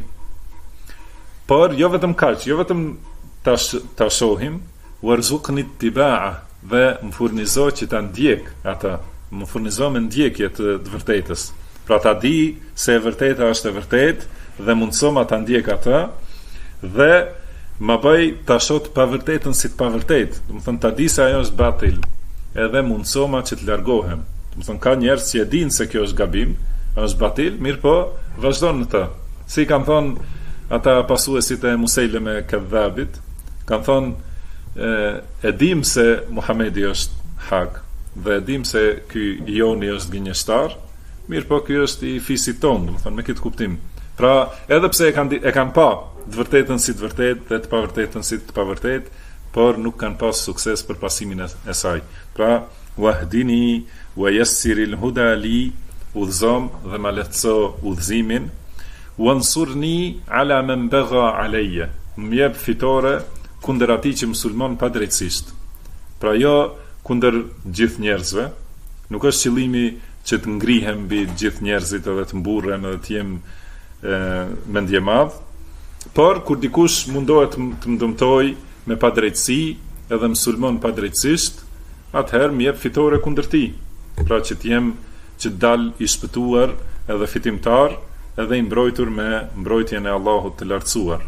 Por jo vetëm kaq, jo vetëm ta shohim, warzuqni ittiba'a, dhe më furnizo që ta ndjek ata, më furnizo me ndjekje të vërtetës. Pra ta di se e vërteta është e vërtetë dhe mundso ma ta ndjek ata dhe ma bëj ta shoh të pavërtetën si të pavërtetë. Do të thonë ta di se ajo është batil, edhe mundso ma që të largohem. Do të thonë ka njerëz që e dinë se kjo është gabim, është batil, mirë po vazhdon në të. Si kanë thonë ata pasuesit e Musejleme Kedhabit, kanë thonë e dim se Muhamedi është hak dhe e dim se ky Joni është gënjeshtar, mirë po ky është i fisit ton, do të thonë me këtë kuptim. Pra, edhe pse e kanë pa të vërtetën si të vërtetë dhe të pavërtetën si të pavërtetë, por nuk kanë pas sukses për pasimin e saj. Pra, wahdini wa yassiril huda li, udhëzom dhe ma lehtëso udhëzimin, wansurni ala man bagha alayya, më jep fitore kundër atij që musliman pa drejtësisht. Pra jo kundër gjithë njerëzve, nuk është qëllimi që të ngrihem mbi gjithë njerëzit edhe të mburrem edhe të jem mendje madh, por kur dikush mundohet të më dëmtoj me padrejtësi edhe musliman padrejtësisht, atëherë më jep fitore kundër tij. Pra që të jem që të dal i shpëtuar edhe fitimtar edhe i mbrojtur me mbrojtjen e Allahut të lartësuar.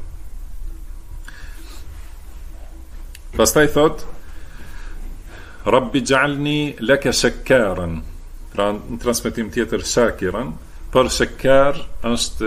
Pastaj thot Rabbi gja'alni laka shakkaran. Pra në transmetim tjetër shakiran, për shakkar është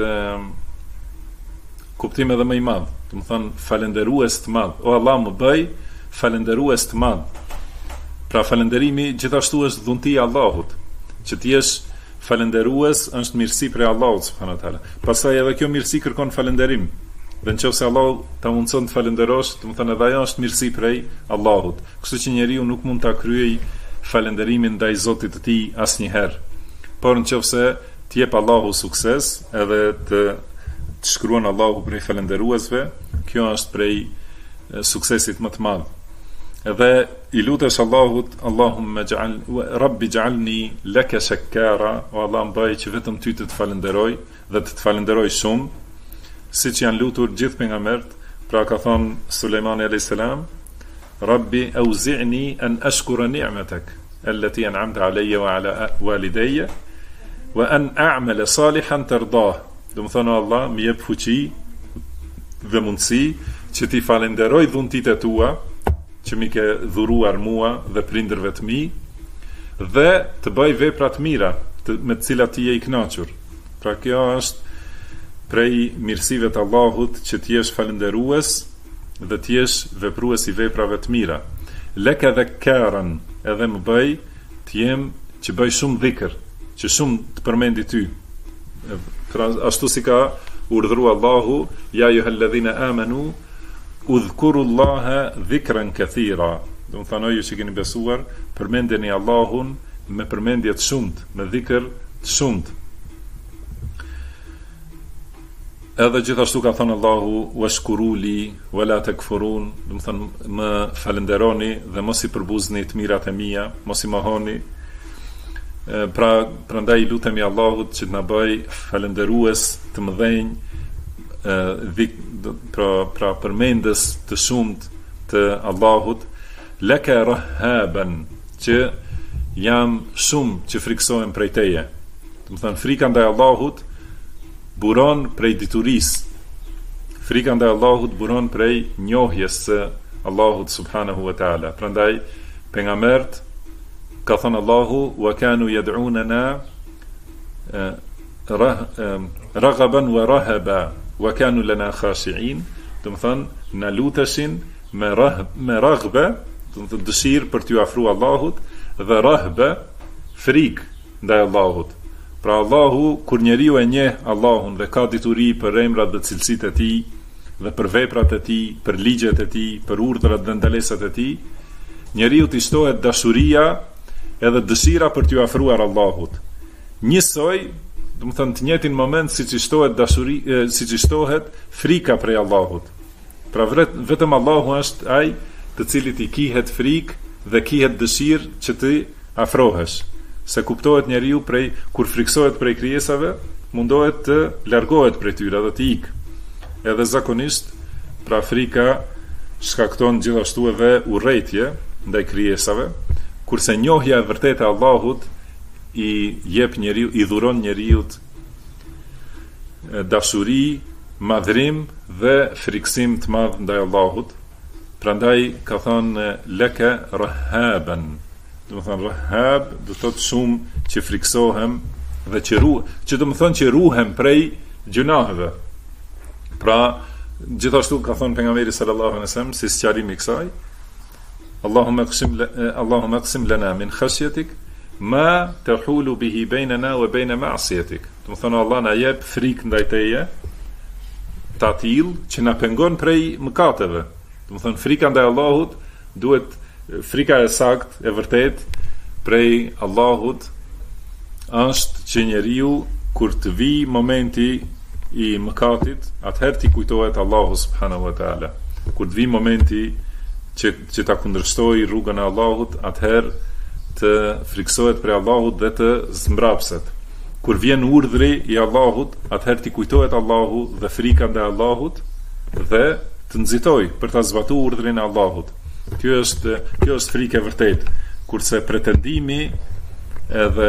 kuptim edhe më i madh, do të thonë falendërues të madh. O Allah, më bëj falendërues të madh. Pra falënderimi gjithashtu është dhunti e Allahut, që të jesh falënderues është mirësi prej Allahut subhanahu wa taala. Pastaj edhe kjo mirësi kërkon falënderim. Dhe nëse Allah ta mundson të falënderosh, do të thonë edhe ajo është mirësi prej Allahut. Kështu që njeriu nuk mund ta kryej falënderimin ndaj Zotit të tij asnjëherë. Por nëse të jep Allahu sukses edhe të shkruan Allahu prej falënderuesve, kjo është prej suksesit më të madh. Edhe i lutesh Allahut, Allahumma Rabbi gja'alni laka shakkara, o Allah më bëj që vetëm ty të falenderoj dhe të falenderoj shumë, siç janë lutur gjithë pejgamberët. Pra ka thonë Sulejmani alayhis salam, Rabbi auzi'ni an ashkura ni'matak allati an'amta alayya wa ala walidayya wa an a'mala salihan tardah. Do të thonë Allah më jep fuqi dhe mundësi që ti falenderoj dhuntitë tua që mi ke dhuruar mua dhe prindërve të mi, dhe të bëj vepra të mira me të cilat ti je i kënaqur. Pra kjo është prej mirësive të Allahut, që ti jesh falënderues dhe ti jesh veprues i veprave të mira. Leka dhakkaran, edhe më bëj të jem që bëj shumë dhikr, që shumë të përmendi ty. Pra ashtu si ka urdhëruar Allahu, ja ayyuhalladhina amanu udhkurullaha dhikran kathira. Do të thonë ju që keni besuar, përmendeni Allahun me përmendje të shumtë, me dhikr të shumtë. Edhe gjithashtu ka thënë Allahu, washkuruli wala takfurun, do të thonë më falenderoni dhe mos i përbuzni të mirat e mia, mos i mohoni. Prandaj lutemi Allahut që të na bëj falenderues të mëdhenj, pra përmendës të shumt të Allahut, laka rahaban, që jam shumë që friksohem prej teje. Do të thonë frika ndaj Allahut buron prej diturisë. Frika ndaj Allahut buron prej njohjes së Allahut subhanahu wa taala. Prandaj pejgambert ka thënë Allahu, wa kanu yad'unana raghaban wa rahaba wa kanu lana khashi'in. Do të thonë na luteshin me raghbe, do të thonë dëshirë për t'u afruar Allahut, dhe rahbe, frikë ndaj Allahut. Pra Allahu, kur njeriu e njeh Allahun dhe ka dituri për emrat dhe cilësitë e tij, dhe për veprat e tij, për ligjet e tij, për urdhrat dhe ndalesat e tij, njeriu t'i shtohet dashuria edhe dëshira për t'u afruar Allahut. Njësoj, do të thënë të njëjtin moment siç i shtohet siç i shtohet frika prej Allahut. Pra vetëm Allahu është ai të cilit i kihet frikë dhe kihet dëshirë që ti afrohesh. Se kuptohet njeriu prej kur friksohet prej krijesave, mundohet të largohet prej tyre dhe të ikë. Edhe zakonisht, pra frika shkakton gjithashtu edhe urrëtie ndaj krijesave, kurse njohja e vërtetë e Allahut i jep njeriu, i dhuron njeriu dashuri, madhrim dhe friksim të madh ndaj Allahut. Prandaj ka thënë laka rahaban. Do të thonë rahab, do të thotë shumë që friksohem dhe që do të thonë që ruhem prej gjunaheve. Pra gjithashtu ka thënë pejgamberi sallallahu alaihi wasallam si sqarim i kësaj, Allahumma aqsim lana min khashyatik ma tahulu bihi bainana wa bain ma'siyatik. Do të thonë Allah na jep frikë ndaj teje, ta till që na pengon prej mëkateve. Do Domethënë frika ndaj Allahut duhet frika e sakt, e vërtet prej Allahut është që njeriu kur të vi momenti i mëkatit, atëherë t'i kujtohet Allahu subhanahu wa taala. Kur të vi momenti që ta kundërshtoj rrugën e Allahut, atëherë të friksohet prej Allahut dhe të zmbrapset. Kur vjen urdhri i Allahut, atëherë t'i kujtohet Allahu dhe frika ndaj Allahut dhe të nxitoj për ta zbatuar urdhrin e Allahut. Kjo është frikë e vërtet. Kurse pretendimi edhe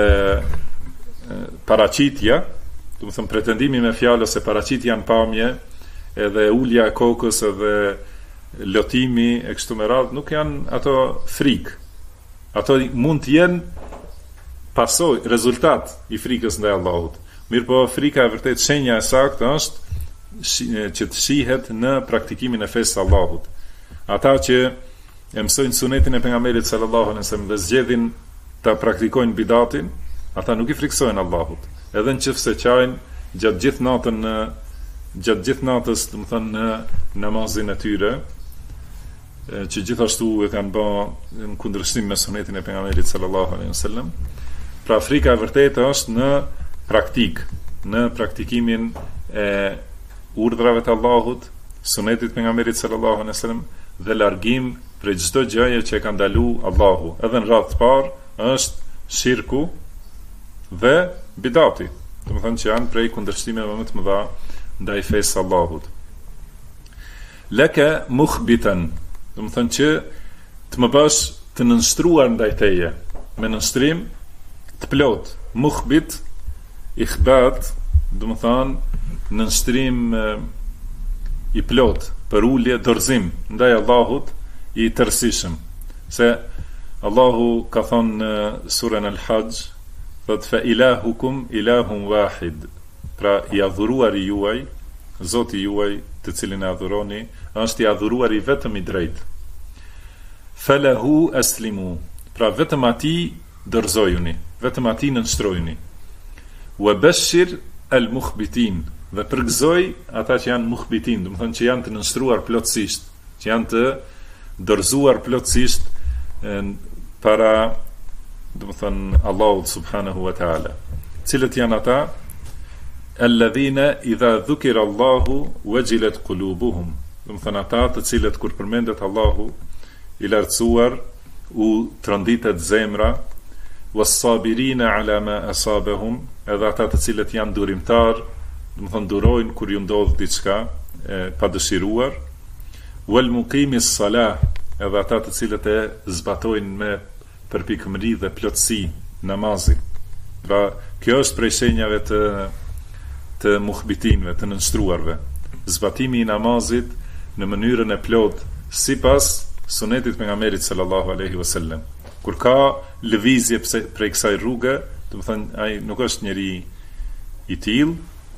paraqitja, do të thënë pretendimi me fjalë ose paraqitja në pamje, edhe ulja e kokës edhe lotimi e kështu me radhë, nuk janë ato frikë. Ato mund të jenë pasojë, rezultat i frikës ndaj Allahut. Mirëpo frika e vërtet, shenja e saktë është që të shihet në praktikimin e fesë së Allahut. Ata që e mësojnë sunetin e pejgamberit sallallahu alaihi wasallam dhe zgjedhin ta praktikojnë bidatin, ata nuk i friksojnë Allahut. Edhe nëse qajnë gjatë gjithë natës, do të thënë në namazin e tyre, që gjithashtu e kanë bërë në kundërshtim me sunetin e pejgamberit sallallahu alaihi wasallam. Pra frika e vërtetë është në praktik, në praktikimin e urdhrave të Allahut, sunetit pejgamberit sallallahu alaihi wasallam dhe largim prej çdo gjëje që e ka ndaluar Allahu. Edhe në radhë të parë është shirku dhe bidati, do të thënë që janë prej kundërshtimeve më të mëdha ndaj fesë së Allahut. Laka mukhbitan, do të thënë që të më bësh të nënshtruar ndaj teje, me nënshtrim të plot. Mukhbit, ikhbat, do të thënë nënshtrim i plot, për ulje, dorëzim ndaj Allahut i tërësishëm. Se Allahu ka thonë në surën Al-Hajj, thot fa ilahukum ilahun wahid. Pra i adhuruari juaj, Zoti juaj, të cilin e adhuroni, është i adhuruari vetëm i drejt. Falahu aslimu. Pra vetëm atij dorëzojuni, vetëm atij nënshtrojuni. Wa bashir al-mukhbitin. Dhe përgëzoj ata që janë mukhbitin, do të thonë që janë të nënshtruar plotësisht, që janë të dorëzuar plotësisht para, do të thënë, Allahut subhanahu wa taala. Cilët janë ata? Alladhina idha dhukira Allahu wajilat qulubuhum. Do të thënë ata të cilët kur përmendet Allahu i lartësuar u tronditet zemra, was-sabirina ala ma asabahum, edhe ata të cilët janë durimtar, do të thënë durojnë kur ju ndodh diçka pa dëshiruar, wal muqimis salah, edhe ata të cilët e zbatojnë me përpikëmëri dhe plotësi namazin. Pra kjo është prej shenjave të mukhbitinëve, të nënshtruarve. Zbatimi i namazit në mënyrën e plot sipas sunetit pejgamberit sallallahu alaihi wasallam. Kur ka lëvizje prej kësaj rruge, do të thënë ai nuk është njeri i tillë.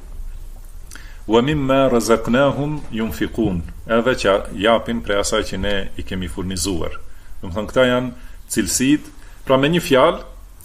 Wa mimma razaqnahum yunfiqun, edhe që japin prej asaj që ne i kemi furnizuar. Do të thënë këta janë cilësit, pra me një fjalë,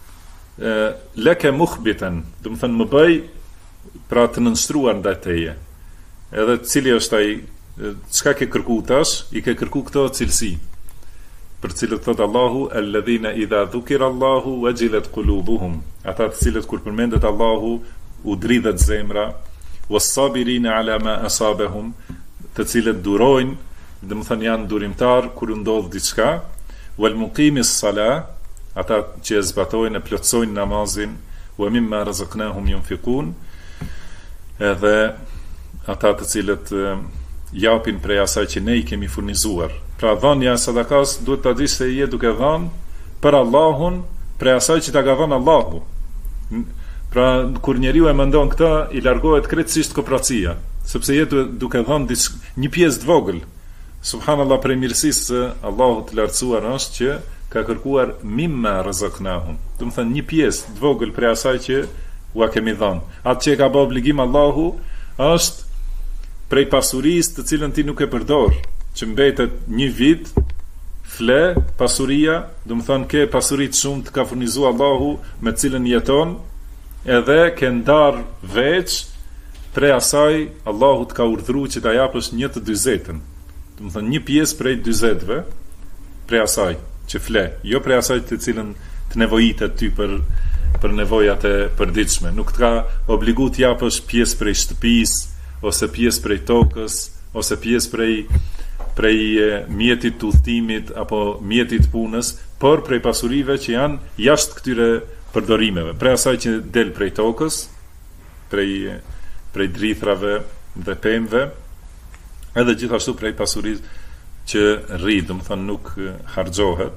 leke mukhbitan, do të thënë më bëj pra të nënshtruar ndaj teje. Edhe cili është ai, çka ke kërkuar tash, i ke kërkuar këto cilësi. Për cilët thot Allahu, alladhina idha dhukira Allahu wajilat qulubuhum. Ata të cilët kur përmendet Allahu u dridhet zemra, was-sabirina ala ma asabahum, të cilët durojnë, do të thënë janë durimtar kur u ndodh diçka, wal muqimis salah, ata që zbatojnë e plotësojnë namazin, wa mimma razaqnahum yunfiqun, edhe ata të cilët japin prej asaj që ne i kemi furnizuar. Pra dhënia e sadakas duhet ta dish se je duke dhënë për Allahun, prej asaj që ta ka dhënë Allahu. Pra kur njeriu e mendon këtë, i largohet krejtësisht kooperacia, sepse je duke dhënë një pjesë të vogël. Subhanallahu, prej mirësisë së Allahut të lartësuar është që ka kërkuar mimma razaqnahum. Do të thënë një pjesë të vogël prej asaj që ua kemi dhënë. Atë që ka bë obligim Allahu është prej pasurisë të cilën ti nuk e përdor, që mbetet një vit, fle pasuria, do të thënë ke pasuri të shumë të ka furnizuar Allahu me cilën jeton, edhe ke ndar veç prej asaj Allahu të ka urdhëruar që ta japësh 1/40. Do të thonë një pjesë prej 40-ve, prej asaj që fle, jo prej asaj të cilën të nevojitet ty për nevojat e përditshme. Nuk të ka obligu të japësh pjesë prej shtëpisë, ose pjesë prej tokës, ose pjesë prej mjetit të udhëtimit apo mjetit punës, por prej pasurive që janë jashtë këtyre përdorimeve, prej asaj që del prej tokës, prej drithrave dhe pemëve, edhe gjithashtu prej pasurisë që rri, do të thonë nuk harxhohet.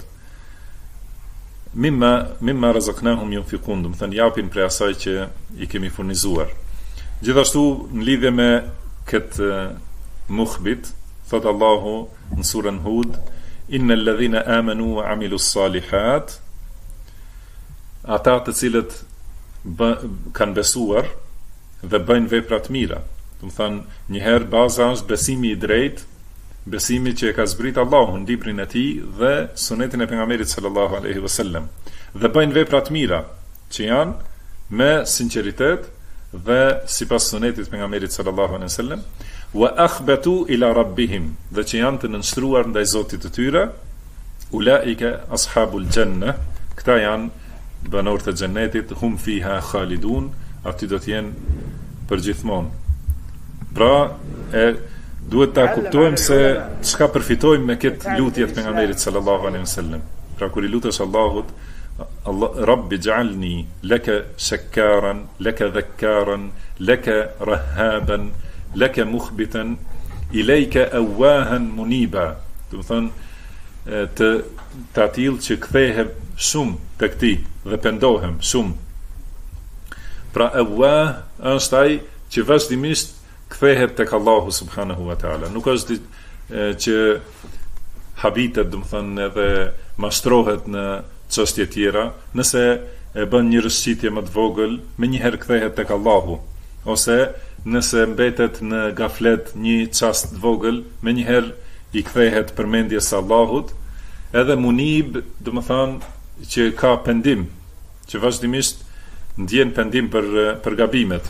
Mimma razaqnahum yunfiqun, do të thonë japin prej asaj që i kemi furnizuar. Gjithashtu në lidhje me këtë mukhbit, thot Allahu në surën Hud, innal ladhina amanu wa amilus salihat, ata të cilët kanë besuar dhe bëjnë vepra të mira. Do të thonë njëherë baza është besimi i drejtë, besimi që e ka zbrit Allahu në librin e tij dhe sunetin e pejgamberit sallallahu alaihi wasallam, dhe bëjnë vepra të mira që janë me sinqeritet dhe sipas sunetit pejgamberit sallallahu alaihi wasallam, wa akhbatu ila rabbihim, dhe që janë të nënshtruar ndaj Zotit të tyre, ulaika ashabul janna, këta janë banorët e xhennetit, hum fiha khalidun, aty do të jenë përgjithmonë. Pra, duhet ta kuptojmë se çka përfitojmë me këtë lutje të pejgamberit sallallahu alaihi wasallam. Pra kur I lutesh Allahut, Rabbi ij'alni laka shakkaran, laka dhakkaran, laka rahaban, laka mukhbitan, ilayka awahan muniba. Do të thonë të atill që kthehem shumë tek ti dhe pendohem shumë. Pra awah është ai që vazhdimisht kthehet tek Allahu subhanahu wa taala. Nuk është që habitet, do të thonë, edhe mashtrohet në çështje tjera, nëse e bën një rëshqitje më të vogël, menjëherë kthehet tek Allahu, ose nëse mbetet në gaflet një çast të vogël, menjëherë I kthehet përmendjes së Allahut, edhe munib, do të thonë që ka pendim, që vazhdimisht ndjen pendim për gabimet.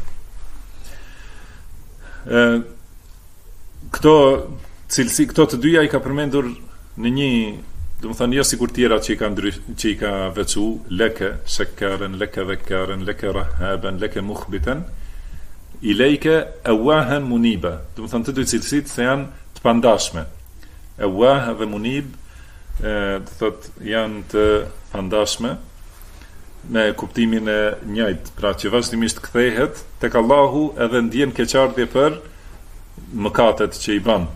Këto të dyja I ka përmendur në një, do të thonë jo sikur tjera që I ka veçu, leke shakkaren, leke dhakaren, leke rahaban, leke mukhbitan, ilayka awahan muniba. Do të thonë të dy cilësitë se janë të pandashme. Awah dhe munib, do thotë janë të pandashme me kuptimin e njëjtë, pra që vazhdimisht kthehet tek Allahu edhe ndjen keqardhje për mëkatet që I bën.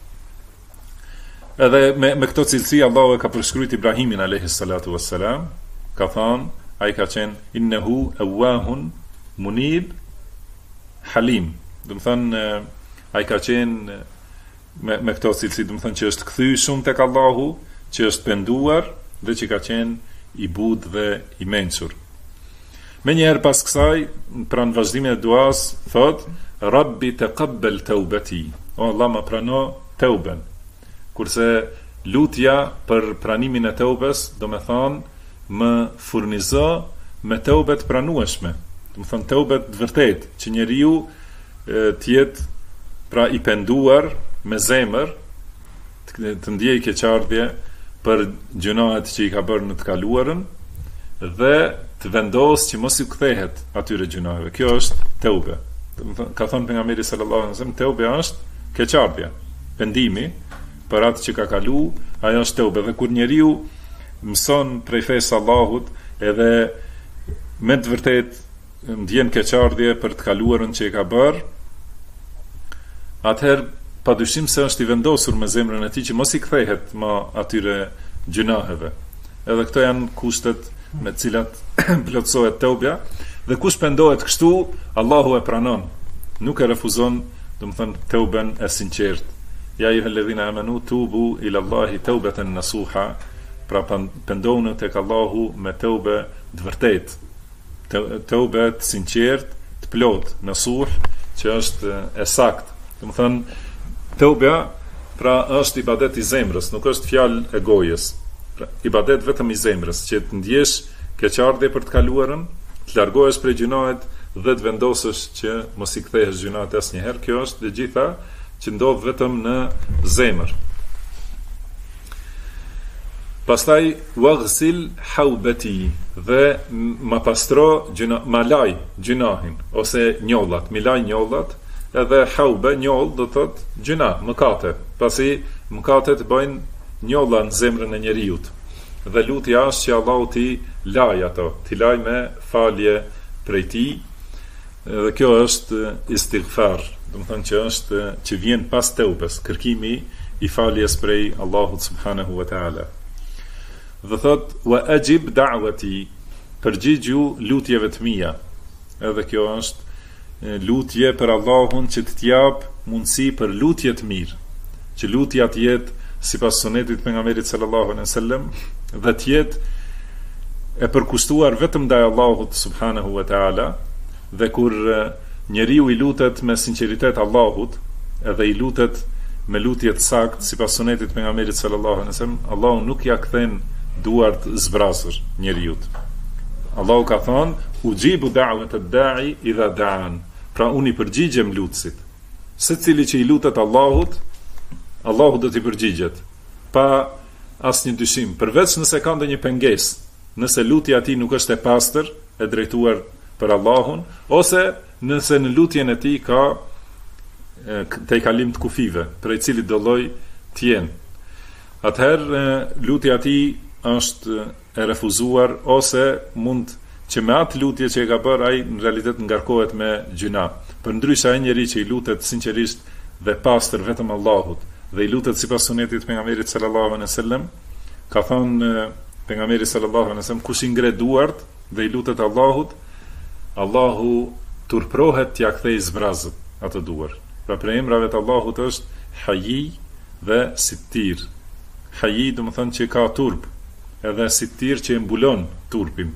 Edhe me këto cilësi Allahu e ka përshkruajtur Ibrahimin alayhi salatu wassalam, ka thënë, ai ka qenë innehu awahun munib halim. Do të thonë ai ka qenë me këto cilësi, do të thonë që është kthyer shumë tek Allahu, që është penduar dhe që ka qenë I bud dhe I mençur. Me njerë pas kësaj, pra në vazhdimin e duas, thot, Rabbi taqabbal taubati, o Allah ma prano tauben. Kurse lutja për pranimin e taubes, do me thonë, më furnizo me taubet pranueshme. Do me thonë taubet të vërtet, që njeriu tjetë pra I penduar me zemër, të ndjej keqardhje për gjunahet që I ka bërë në të kaluarën dhe të vendos që mos I kthehet atyre gjunaheve. Kjo është teube. Ka thënë pejgamberi sallallahu alaihi wasallam, teube është keqardhja, pendimi për atë që ka kalu, ajo është teube. Dhe kur njeriu mëson prej fesë Allahut edhe me të vërtet ndjen keqardhje për të kaluarën që I ka bërë, atëherë padyshim se është I vendosur me zemrën e tij që mos I kthehet më atyre gjunaheve. Edhe këto janë kushtet me të cilat plotësohet teubja, dhe kush pendohet kështu, Allahu e pranon. Nuk e refuzon, do të thënë, teuben e sinqert. Ja ayyuhalladhina amanu tubu ila Allahi taubatan nasuha, pra pendohuni tek Allahu me teube të vërtet. Teube të sinqert, të plot, nasuh, që është e saktë. Do të thënë teubja, pra është ibadet I zemrës, nuk është fjalë e gojës. Pra, ibadet vetëm I zemrës, që të ndjesh keqardhje për të kaluarën, të largohesh prej gjunahet dhe të vendosësh që mos I kthehesh gjunahet asnjëherë. Kjo është e gjitha që ndodh vetëm në zemër. Pastaj waghsil haubati, dhe ma pastro ma laj gjunahin ose njollat, mi laj njollat, edhe haube njoll do thot gjuna, mëkate, pasi mëkatet bëjnë njolla në zemrën e njeriut. Dhe lutja është që Allahu ti laj ato, ti laj me falje prej ti, dhe kjo është istighfar, do të thonë që është që vjen pas teubes, kërkimi i faljes prej Allahut subhanahu wa taala. Dhe thot wa ajib da'wati, përgjigju lutjeve të mia. Edhe kjo është lutje për Allahun që të t'jap mundësi për lutje të mirë, që lutja të jetë sipas sunetit pejgamberit sallallahu alaihi wasallam dhe të jetë e përkushtuar vetëm ndaj Allahut subhanahu wa taala, dhe kur njeriu i lutet me sinqeritet Allahut, edhe i lutet me lutje të saktë sipas sunetit pejgamberit sallallahu alaihi wasallam, Allahu nuk ja kthen duart zbrasur njeriut. Allahu ka thonë, ujibu da'wat ad-da'i idha da'an. Pra unë i përgjigjem lutësit. Secili që i lutet Allahut, Allahu do t'i përgjigjet, pa asnjë dyshim, përveç nëse ka ndonjë pengesë, nëse lutja e tij nuk është e pastër, e drejtuar për Allahun, ose nëse në lutjen e tij ka te kalim të kufive, për i cili do lloj të jenë. Atëherë lutja e tij është e refuzuar, ose mund që me atë lutje që e ka bërë ai në realitet ngarkohet me gjuna. Përndryshe ai njeri që i lutet sinqerisht dhe pastër vetëm Allahut dhe i lutet sipas sunetit pejgamberit sallallahu alaihi wasallam, ka thënë pejgamberi sallallahu alaihi wasallam, kush i ngre duart dhe i lutet Allahut, Allahu turprohet t'ia kthej zbrazët ato duar. Pra për emrave të Allahut është Hayy dhe Sittir. Hayy do të thonë që ka turp, edhe Sittir që e mbulon turpin.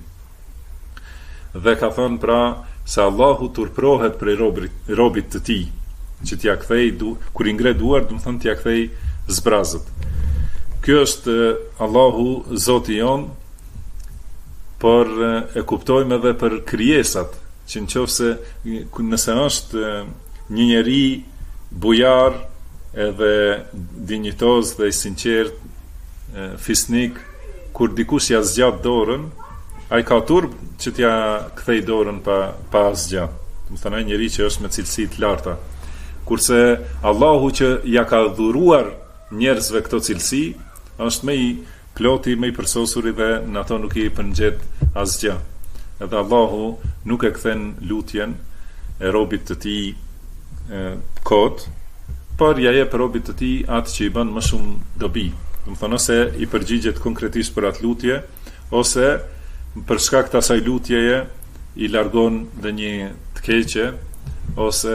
Dhe ka thënë pra se Allahu turprohet prej robit të tij, që t'ia kthej kur i ngre duar, do të thonë t'ia kthej zbrazët. Ky është Allahu Zoti jon, por e kuptojmë edhe për krijesat, që nëse është një njeri bujar edhe dinjitoz dhe i sinqert, fisnik, kur dikush ja zgjat dorën, ai ka turp që t'ja kthej dorën pa asgjë. Do të thonë ai njeri që është me cilësi të larta. Kurse Allahu që ja ka dhuruar njerëzve këto cilësi, është më i ploti, më i përsosur dhe në ato nuk i përngjet asgjë. Edhe Allahu nuk e kthen lutjen e robit të tij kot, por ja jep robit të tij atë që i bën më shumë dobi. Do të thonë ose i përgjigjet konkretisht për atë lutje, ose për shkak të asaj lutjeje i largon dhe një të keqe, ose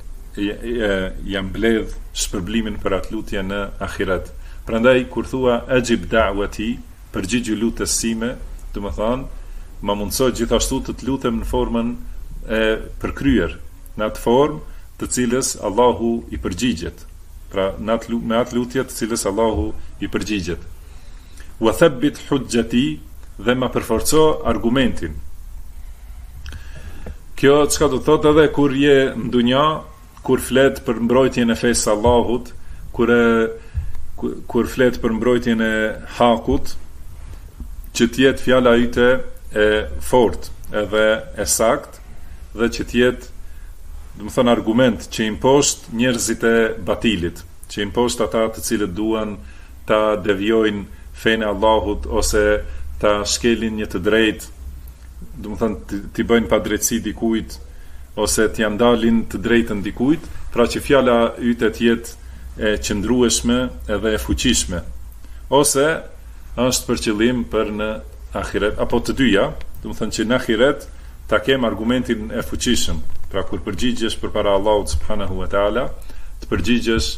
ja mbledh shpërblimin për atë lutje në ahiret. Prandaj kur thua ajib da'wati, përgjigju lutjes sime, do të thonë ma mundsoj gjithashtu të lutem në formën e përkryer, në atë formë të cilës Allahu i përgjigjet. Pra me atë lutje të cilës Allahu i përgjigjet. Wa thabbit hujjati, dhe ma përforco argumentin. Kjo çka do thotë edhe kur je në dunja, kur flet për mbrojtjen e fesë së Allahut, kur flet për mbrojtjen e hakut, që të jetë fjala yte e fortë edhe e saktë, dhe që të jetë, do të thonë, argument që i mposht njerëzit e batilit, që i mposht ata të cilët duan ta devijojnë fenë e Allahut, ose ta shkelin një të drejtë, do të thonë t'i bëjnë padrejtësi dikujt, ose t'i ndalin të drejtën dikujt, pra që fjala yte të jetë e qëndrueshme edhe e fuqishme, ose është për qëllim për në ahiret, apo të dyja, do të thonë që në ahiret ta kem argumentin e fuqishëm. Pra kur përgjigjesh përpara Allahut subhanahu wa taala, të përgjigjesh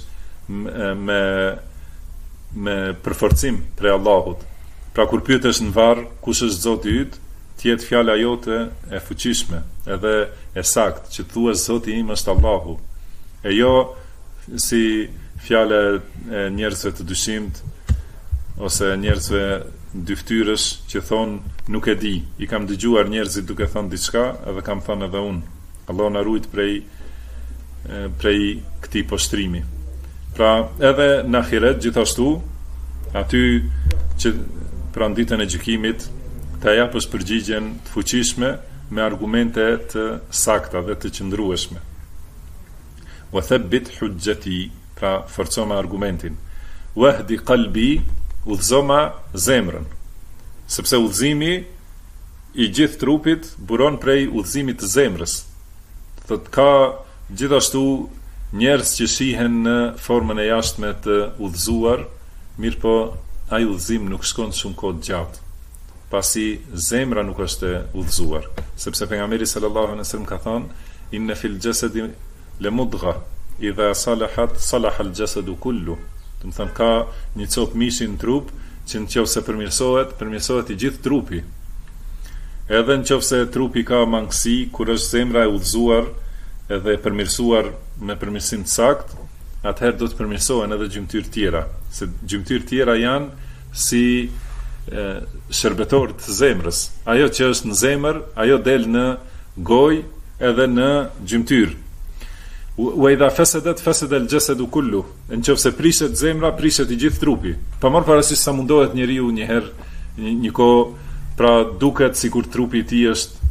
me përforcim prej Allahut. Pra kur pyetesh në varr kush është Zoti yt, të jetë fjala jote e fuqishme edhe e saktë, që thuash Zoti im është Allahu, e jo si fjala e njerëzve të dyshimt ose njerëzve dyftyrësh që thonë nuk e di. I kam dëgjuar njerëzit duke thënë diçka, edhe kam thënë edhe unë. Allah na ruajt prej këtij poshtrimi. Pra edhe në ahiret gjithashtu, aty që pra në ditën e gjykimit ta japësh përgjigjen të fuqishme me argumente të sakta dhe të qëndrueshme. Wa thabbit hujjati, pra forco me argumentin. Wahdi qalbi, udhëzo me zemrën, sepse udhëzimi i gjithë trupit buron prej udhëzimit të zemrës. Thot ka gjithashtu njerëz që shihen në formën e jashtme të udhëzuar, mirë po ai udhëzim nuk shkon shumë kohë gjatë, pasi zemra nuk është e udhëzuar, sepse pejgamberi sallallahu alaihi wasallam ka thënë: inna fil jasadi lamudgha idha salahat salaha al jasadu kullu. Do të thonë ka një copë mishi në trup që nëse përmirësohet i gjithë trupi. Edhe nëse trupi ka mangësi, kur është zemra e udhëzuar edhe e përmirësuar me përmirësim të sakt, atëherë do të përmirësohen edhe gjymtyrë tjera, se gjymtyrë tjera janë si shërbetor të zemrës. Ajo që është në zemër, ajo del në gojë edhe në gjymtyrë. Wa idha fasadat fasada al-jasadu kullu. Nëse prishet zemra, prishet i gjithë trupi. Pa marrë parasysh sa mundohet njeriu një herë një kohë, pra duket sikur trupi i tij është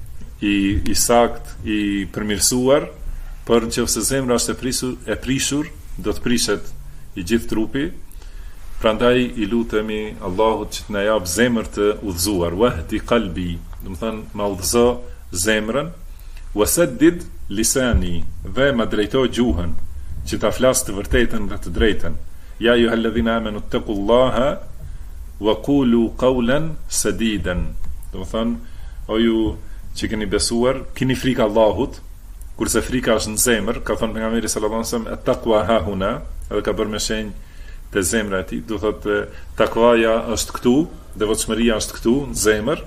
i sakt, i përmirësuar, por nëse zemra është e prishur, do të prishet i gjithë trupi. Prandaj i lutemi Allahut që të na jap zemër të udhëzuar. Wahdi qalbi, do të thonë ma udhëzo zemrën. Wasaddid lisani, dhe ma drejto gjuhën, që ta flas të vërtetën dhe të drejtën. Ja ju halladhina amanu taqullaha wa qulu qawlan sadidan. Do të thonë, o ju që keni besuar, keni frikë Allahut, kurse frika është në zemër, ka thënë pejgamberi sallallahu alajhi wasallam, at-taqwa ha huna, edhe ka bërë me shenjë te zemra e tij, do thotë takvaja është këtu, devotshmëria është këtu në zemër.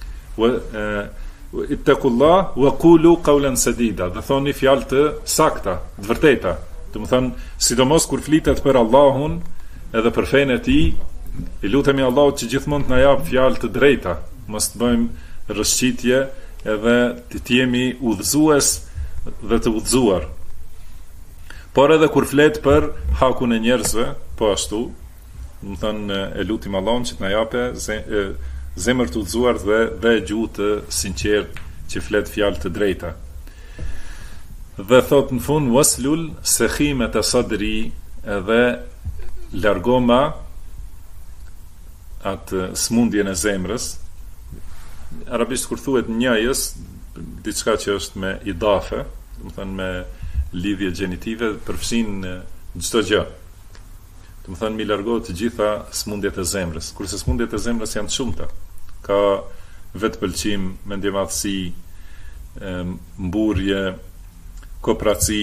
Ittaqullah wa qulu qawlan sadida, dhe thoni fjalë të sakta, të vërteta. Do të thonë, sidomos kur flitet për Allahun edhe për fenë e tij, i lutemi Allahut që gjithmonë të na jap fjalë të drejta, mos të bëjmë rrëshqitje edhe të jemi udhëzues dhe të udhëzuar. Por edhe kur flet për hakun e njerëzve, po ashtu, do të thonë e lutim Allahun që të na japë zemër të udhëzuar dhe gjuhë të sinqertë që flet fjalë të drejta. Dhe thot në fund, waslul sakhimat sadri, edhe largoma atë smundjen e zemrës. Arabisht kur thuhet njajës, diçka që është me idafe, do të thonë me lidhje gjenitive, përfshin çdo gjë. Do të thonë mi largo të gjitha smundjet e zemrës, kurse smundjet e zemrës janë të shumta. Ka vetpëlqim, mendjemadhësi, mburje, kopraci,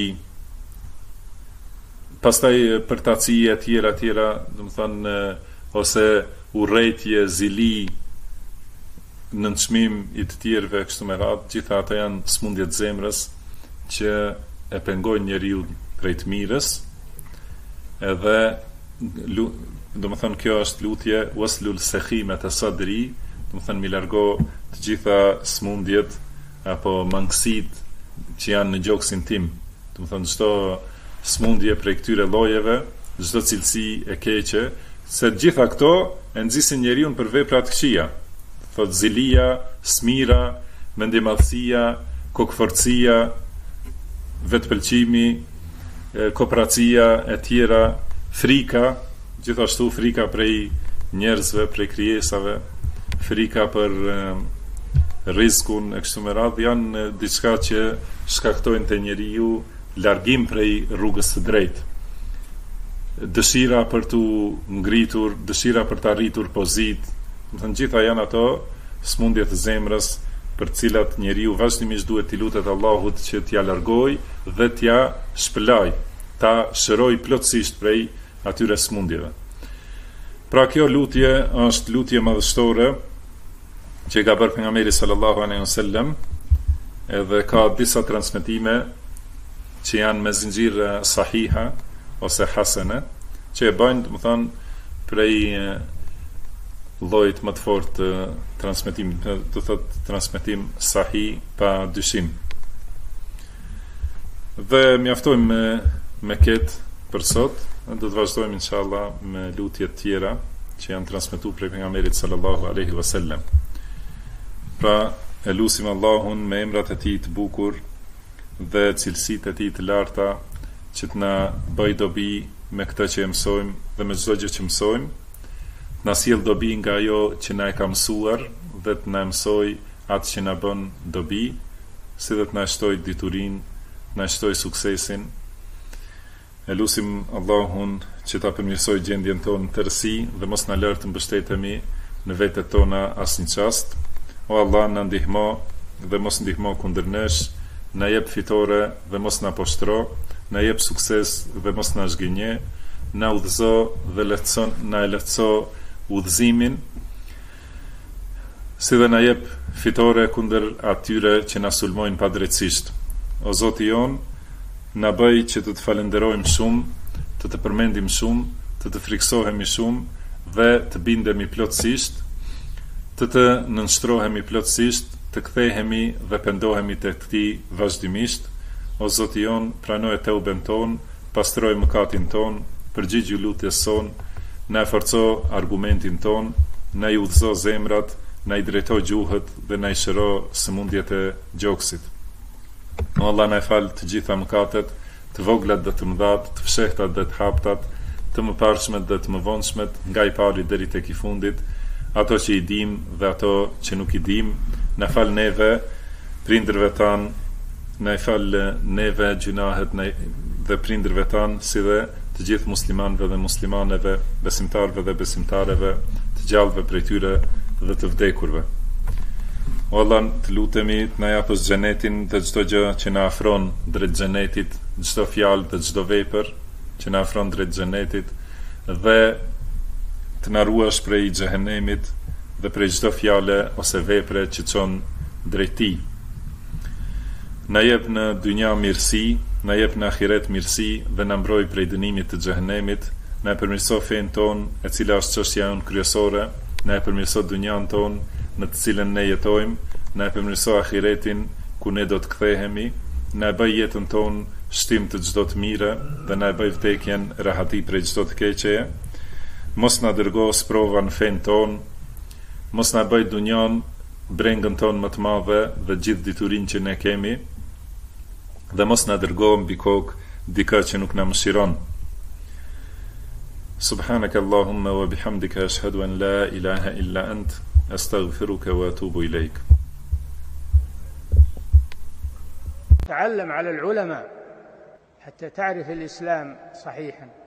pastaj përtaci e tjera, do të thonë, ose urrejtje, zili, nënçmim i të tjerëve kështu me radhë, gjitha ata janë smundjet e zemrës që e pengojnë njeriu prej të mirës. Edhe do të thonë kjo është lutje waslul sakhimat sadri, do të thënë mi largo të gjitha smundjet apo mangësit që janë në gjoksin tim. Do të thënë çdo smundje prej këtyre llojeve, çdo cilësi e keqe, se gjitha këto e nxisin njeriu për vepra të këqija. Thot zilia, smira, mendjemadhësia, kokforcia, vetpëlqimi, kopracia e tjera, frika, gjithashtu frika prej njerëzve, prej krijesave, frika për rizkun e kështu me radhë, janë diçka që shkaktojnë te njeriu largim prej rrugës së drejtë. Dëshira për të ngritur, dëshira për të arritur pozitë, do të thënë gjitha janë ato smundje të zemrës për të cilat njeriu vazhdimisht duhet t'i lutet Allahut që t'ja largoj dhe t'ja shpëlaj, ta shëroj plotësisht prej atyre smundjeve. Pra kjo lutje është lutje madhështore që ka bërë pejgamberi sallallahu alaihi wasallam, edhe ka disa transmetime që janë me zinxhir sahiha ose hasene, që e bajnë, do të thonë, prej llojit më të fortë të transmetimit, do thotë transmetim sahih pa dyshim. Dhe mjaftojmë me këtë për sot, do të vazhdojmë inshallah me lutje të tjera që janë transmetuar prej pejgamberit sallallahu alaihi wasallam. Pra, e lutim Allahun me emrat e tij të bukur dhe cilësitë e tij të larta që të na bëj dobi me këtë që e mësojmë dhe me çdo gjë që mësojmë, na sjell dobi nga ajo që na e ka mësuar dhe të na mësoj atë që na bën dobi, si dhe të na shtoj diturinë, na shtoj suksesin. E lutim Allahun që ta përmirësoj gjendjen tonë në tërësi dhe mos na lër të mbështetemi në vetët tona asnjë çast. O Allah, na ndihmo dhe mos ndihmo kundër nesh, na jep fitore dhe mos na poshtro, na jep sukses dhe mos na zgënje, na udhëzo dhe na lehtëso udhëzimin, si dhe na jep fitore kundër atyre që na sulmojnë padrejtisht. O Zoti jon, na bëj që të të falenderojmë shumë, të përmendim shumë, të friksohemi shumë dhe të bindemi plotësisht, të nënshtrohemi plotësisht, të kthehemi dhe pendohemi tek ti vazhdimisht. O Zoti jon, pranoje teuben ton, pastroj mëkatin ton, përgjigju lutjes son, na e forco argumentin ton, na i udhëzo zemrat, na i drejto gjuhët dhe na i shëro sëmundjet e gjoksit. O Allah, na e fal të gjitha mëkatet, të voglat dhe të mëdhat, të fshehtat dhe të haptat, të mëparshmet dhe të mëvonshmet, nga i pari deri tek i fundit, ato që i dim dhe ato që nuk i dim. Na fal neve, prindërve tan, na i fal neve gjunahet dhe prindërve tan, si dhe të gjithë muslimanëve dhe muslimaneve, besimtarëve dhe besimtareve, të gjallëve prej tyre dhe të vdekurve. O Allah, të lutemi të na japësh xhenetin dhe çdo gjë që na afron drejt xhenetit, çdo fjalë dhe çdo vepër që na afron drejt xhenetit, dhe të na ruash prej xhehenemit dhe prej çdo fjale ose vepre që çon drejt tij. Na jep në dynja mirësi, na jep në ahiret mirësi dhe na mbroj prej dënimit të xhehenemit. Na e përmirëso fen ton, e cila është çështja jonë kryesore, na e përmirëso dynjan ton në të cilën ne jetojmë, na e përmirëso ahiretin ku ne do të kthehemi, na e bëj jetën ton shtim të çdo të mire dhe na e bëj vdekjen rahati prej çdo të keqeje. Mos na dërgo sprova në fen ton, mos na bëj dunjan brengën ton më të madhe dhe gjithë diturinë që ne kemi, dhe mos na dërgo mbi kokë dikë që nuk na mëshiron. Subhanaka Allahumma wa bihamdika ashhadu an la ilaha illa ant, astaghfiruka wa atubu ilayk. تعلم على العلماء حتى تعرف الإسلام صحيحا.